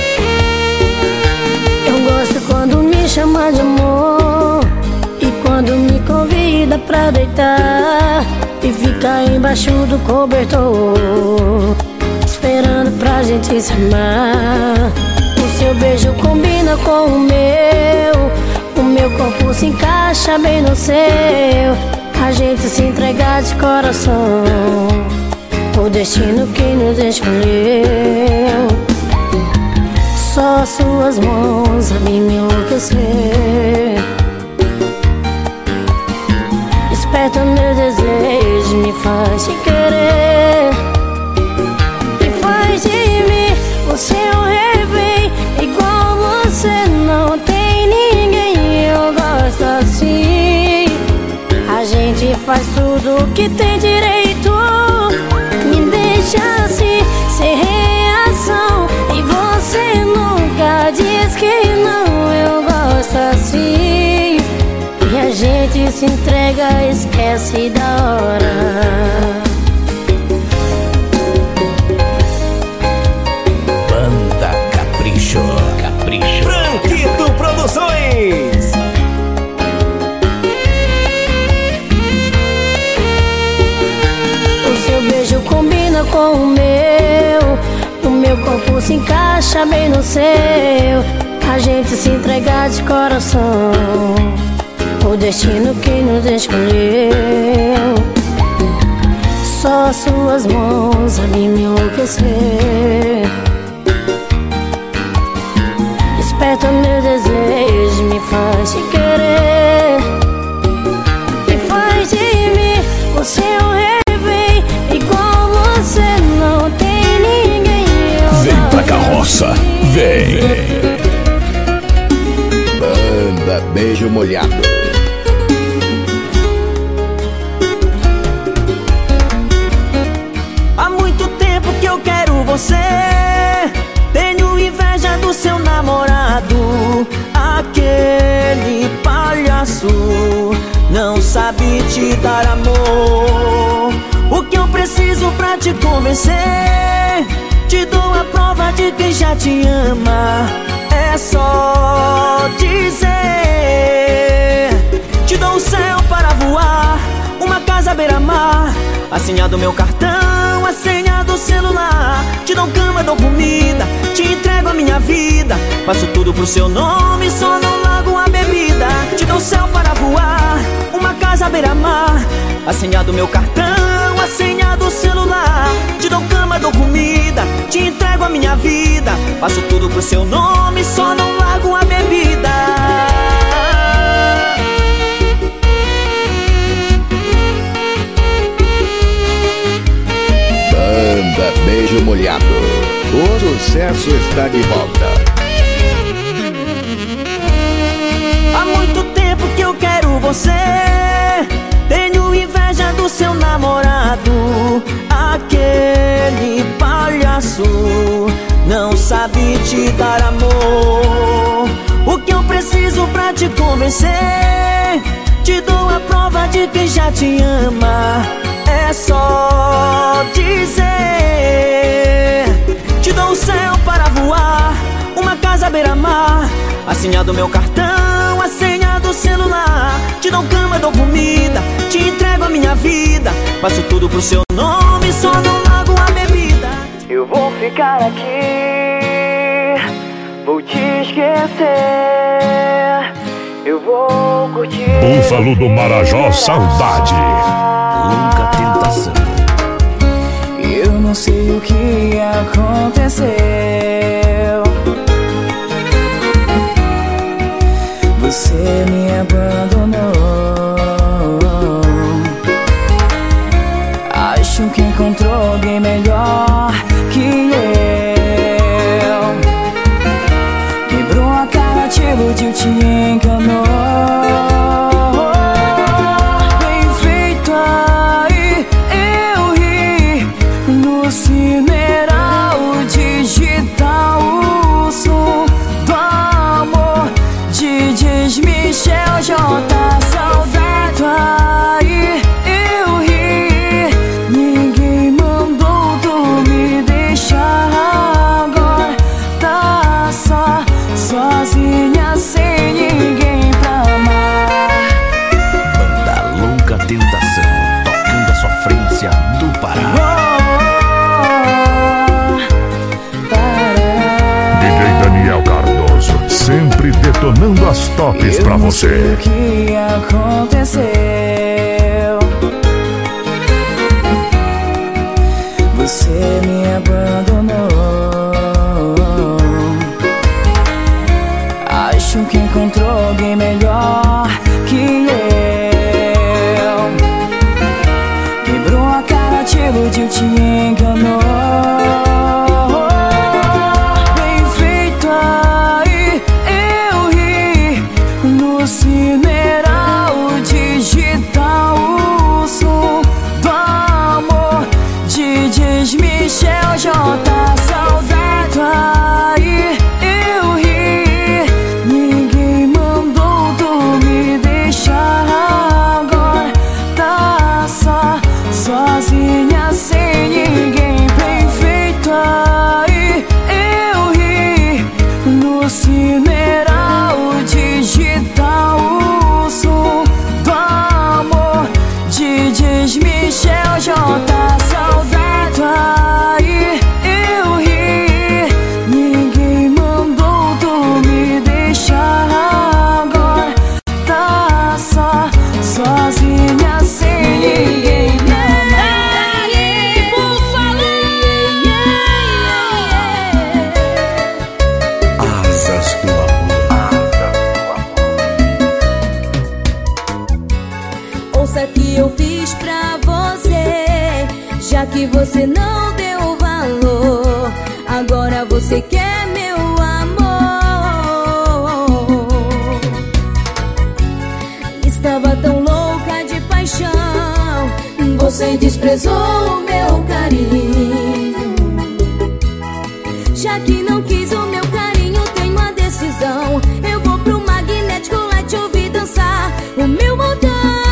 Eu gosto quando me chama de amor e quando me convida pra deitar e fica embaixo do cobertor, esperando pra gente se amar. O seu beijo combina com o meu corpo se encaixa bem no seu. A gente se entrega de coração, o destino que nos escolheu. Só suas mãos sabem me enlouquecer. Desperta meu desejo, me faz te querer. E faz de mim o seu refém. Igual você não tem ninguém. Eu gosto assim. A gente faz tudo que tem direito. Me deixa assim, sem reação. E você nunca diz que não. Eu gosto assim. E a gente se entrega, esquece da hora. Banda Capricho, Capricho. Branquito Produções. O seu beijo combina com o meu corpo se encaixa bem no seu. A gente se entrega de coração, o destino que nos escolheu. Só suas mãos sabem me enlouquecer. Desperta meu desejo, me faz te querer. E faz de mim o seu refém. Igual você não tem ninguém. Vem pra Carroça, vem. Banda Beijo Molhado. Há muito tempo que eu quero você. Tenho inveja do seu namorado. Aquele palhaço não sabe te dar amor. O que eu preciso pra te convencer? Te dou a prova de quem já te ama. É só dizer. Te dou o céu para voar, uma casa à beira-mar, a senha do meu cartão, a senha do celular. Te dou cama, dou comida, te entrego a minha vida. Faço tudo pro seu nome, só não largo a bebida. Te dou o céu para voar, uma casa à beira-mar, a senha do meu cartão, a senha do celular. Te dou cama, dou comida, te entrego a minha vida. Faço tudo pro seu nome, só não largo a bebida. Banda Beijo Molhado. O sucesso está de volta. Há muito tempo que eu quero você. Tenho inveja do seu namorado. Aquele palhaço não sabe te dar amor. O que eu preciso pra te convencer? Te dou a prova de quem já te ama. É só dizer. Te dou o céu para voar, uma casa à beira-mar, a senha do meu cartão, a senha do celular. Te dou cama, dou comida, te entrego a minha vida. Faço tudo pro seu nome, só não largo a bebida. Eu vou ficar aqui, vou te esquecer, eu vou curtir. Búfalo do Marajó, saudade. Longa tentação. Eu não sei o que aconteceu, você me abandonou. Acho que encontrou alguém melhor que eu. Quebrou a cara, te iludiu, te enganou. Bem feito aí, eu ri no cineral digital. O som do amor, DJs Michel J. Saudade aí, eu ri. Ninguém mandou tu me deixar. Agora tá só, sozinha, sem ninguém pra amar. Banda Longa Tentação, tocando a sofrência do Pará. DJ Daniel Cardoso, sempre detonando as tops pra você. Eu não sei o que aconteceu, você me abandonou. Acho que encontrou alguém melhor que eu. Quebrou a cara, te iludiu, te enganou. Bem feito aí, eu ri no cineral digital. O som do amor, DJs Michel J. Saudade aí, eu ri. Ninguém mandou tu me deixar. Agora tá só, sozinha, sem ninguém. Bem feito aí, eu ri no cineral digital. O som do amor, DJs Michel J. Saudade aí, eu ri. Ninguém mandou tu me deixar. Agora tá só, sozinha, sem ninguém pra amar. Asas do Ouça que eu fiz pra você, já que você não deu valor. Agora você quer meu amor. Estava tão louca de paixão, você desprezou o meu carinho. Já que não quis o meu carinho, tenho uma decisão. Eu vou pro magnético lá te ouvir dançar o meu montão.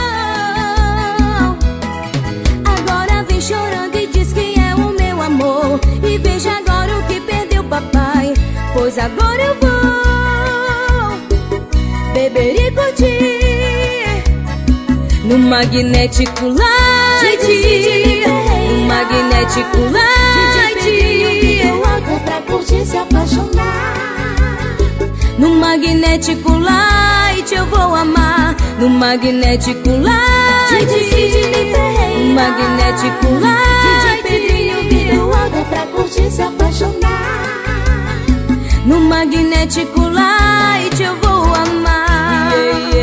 Agora vem chorando e diz que é o meu amor. E veja agora o que perdeu papai, pois agora eu vou beber e curtir no magnético light. No magnético light, pra curtir, se apaixonar. No magnético light eu vou amar. No magnético light, no magnético light, Pedrinho virou água pra curtir, se apaixonar. No magnético light eu vou amar.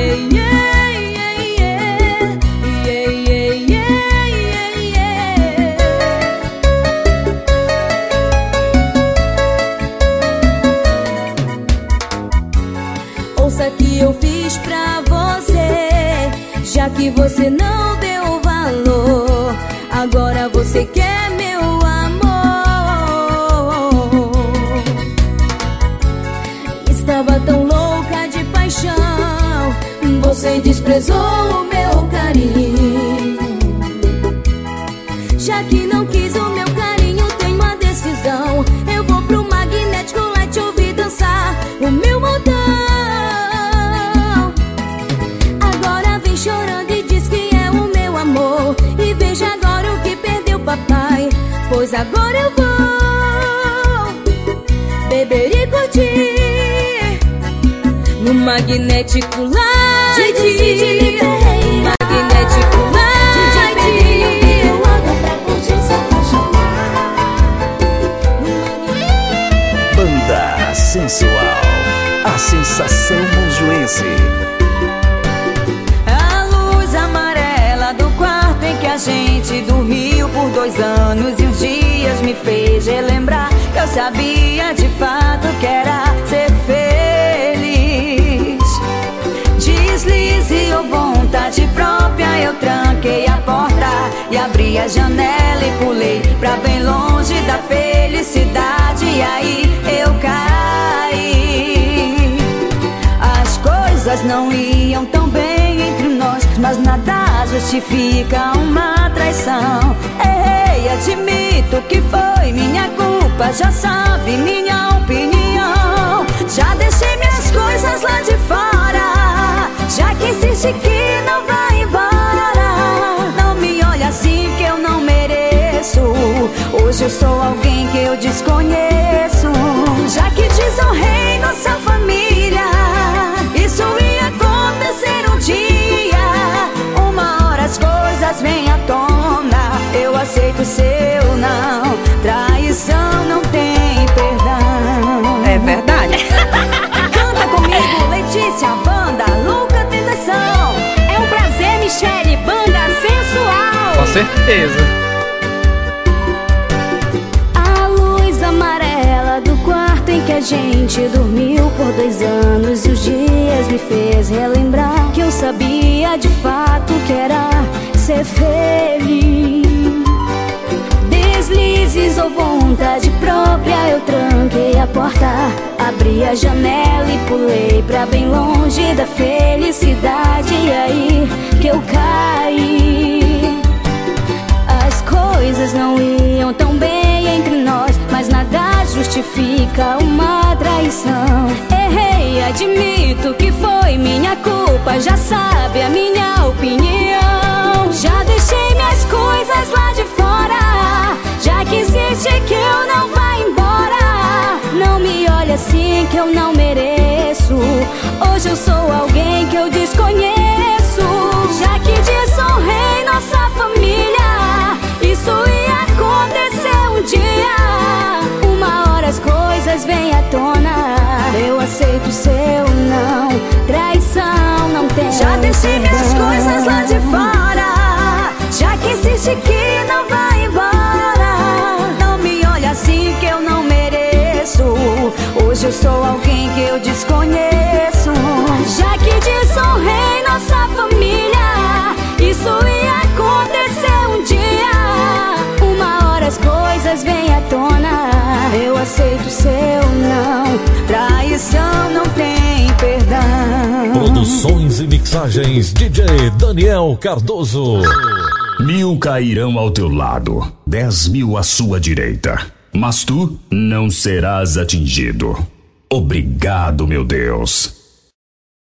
Ouça que eu fiz pra você, já que você não deu valor. Agora você quer meu amor. Estava tão louca de paixão, você desprezou o meu carinho. Já que não quis o meu carinho, tenho uma decisão. Eu vou pro magnético lá te ouvir dançar o meu montão. Agora vem chorando e diz que é o meu amor. E veja agora pois agora eu vou beber e curtir no Magnético Light. Magnético Light. Banda Sensual, a sensação mojuense. A luz amarela do quarto em que a gente dormiu por 2 anos e os dias me fez relembrar que eu sabia de fato que era ser feliz. Deslize ou vontade própria, eu tranquei a porta e abri a janela e pulei pra bem longe da felicidade. E aí eu caí. As coisas não iam tão bem entre nós, mas nada justifica uma traição. Errei, admito que foi minha culpa, já sabe minha opinião. Já deixei minhas coisas lá de fora, já que insiste que não vai embora. Não me olha assim que eu não mereço, hoje eu sou alguém que eu desconheço. Já que desonrei nossa família, isso ia acontecer um dia. Uma hora as coisas vêm à tona, eu aceito seu não. Traição não tem perdão. É verdade. Canta comigo, Letícia, banda Louca Tentação. É um prazer, Michele, banda Sensual. Com certeza. A luz amarela do quarto em que a gente dormiu por 2 anos e os dias me fez relembrar que eu sabia de fato que era ser feliz. Deslizes ou vontade própria, eu tranquei a porta, abri a janela e pulei pra bem longe da felicidade. E aí que eu caí. As coisas não iam tão bem entre nós, mas nada justifica uma traição. Errei, admito que foi minha culpa, já sabe a minha opinião. Já deixei minhas coisas lá de fora, já que insiste que eu não vá embora. Não me olhe assim que eu não mereço, hoje eu sou alguém que eu desconheço. Já que desonrei nossa família, isso ia acontecer um dia. Uma hora as coisas vêm à tona, eu aceito seu não. Traição não tem. Já deixei minhas coisas lá de fora, já que insiste que não vai embora. Não me olha assim que eu não mereço, hoje eu sou alguém que eu desconheço. Já que desonrei nossa família, isso ia acontecer um dia. Uma hora as coisas vêm à tona, eu aceito seu não. Traição não tem perdão. Produções e mixagens DJ Daniel Cardoso. 1000 cairão ao teu lado, 10.000 à sua direita, mas tu não serás atingido. Obrigado, meu Deus.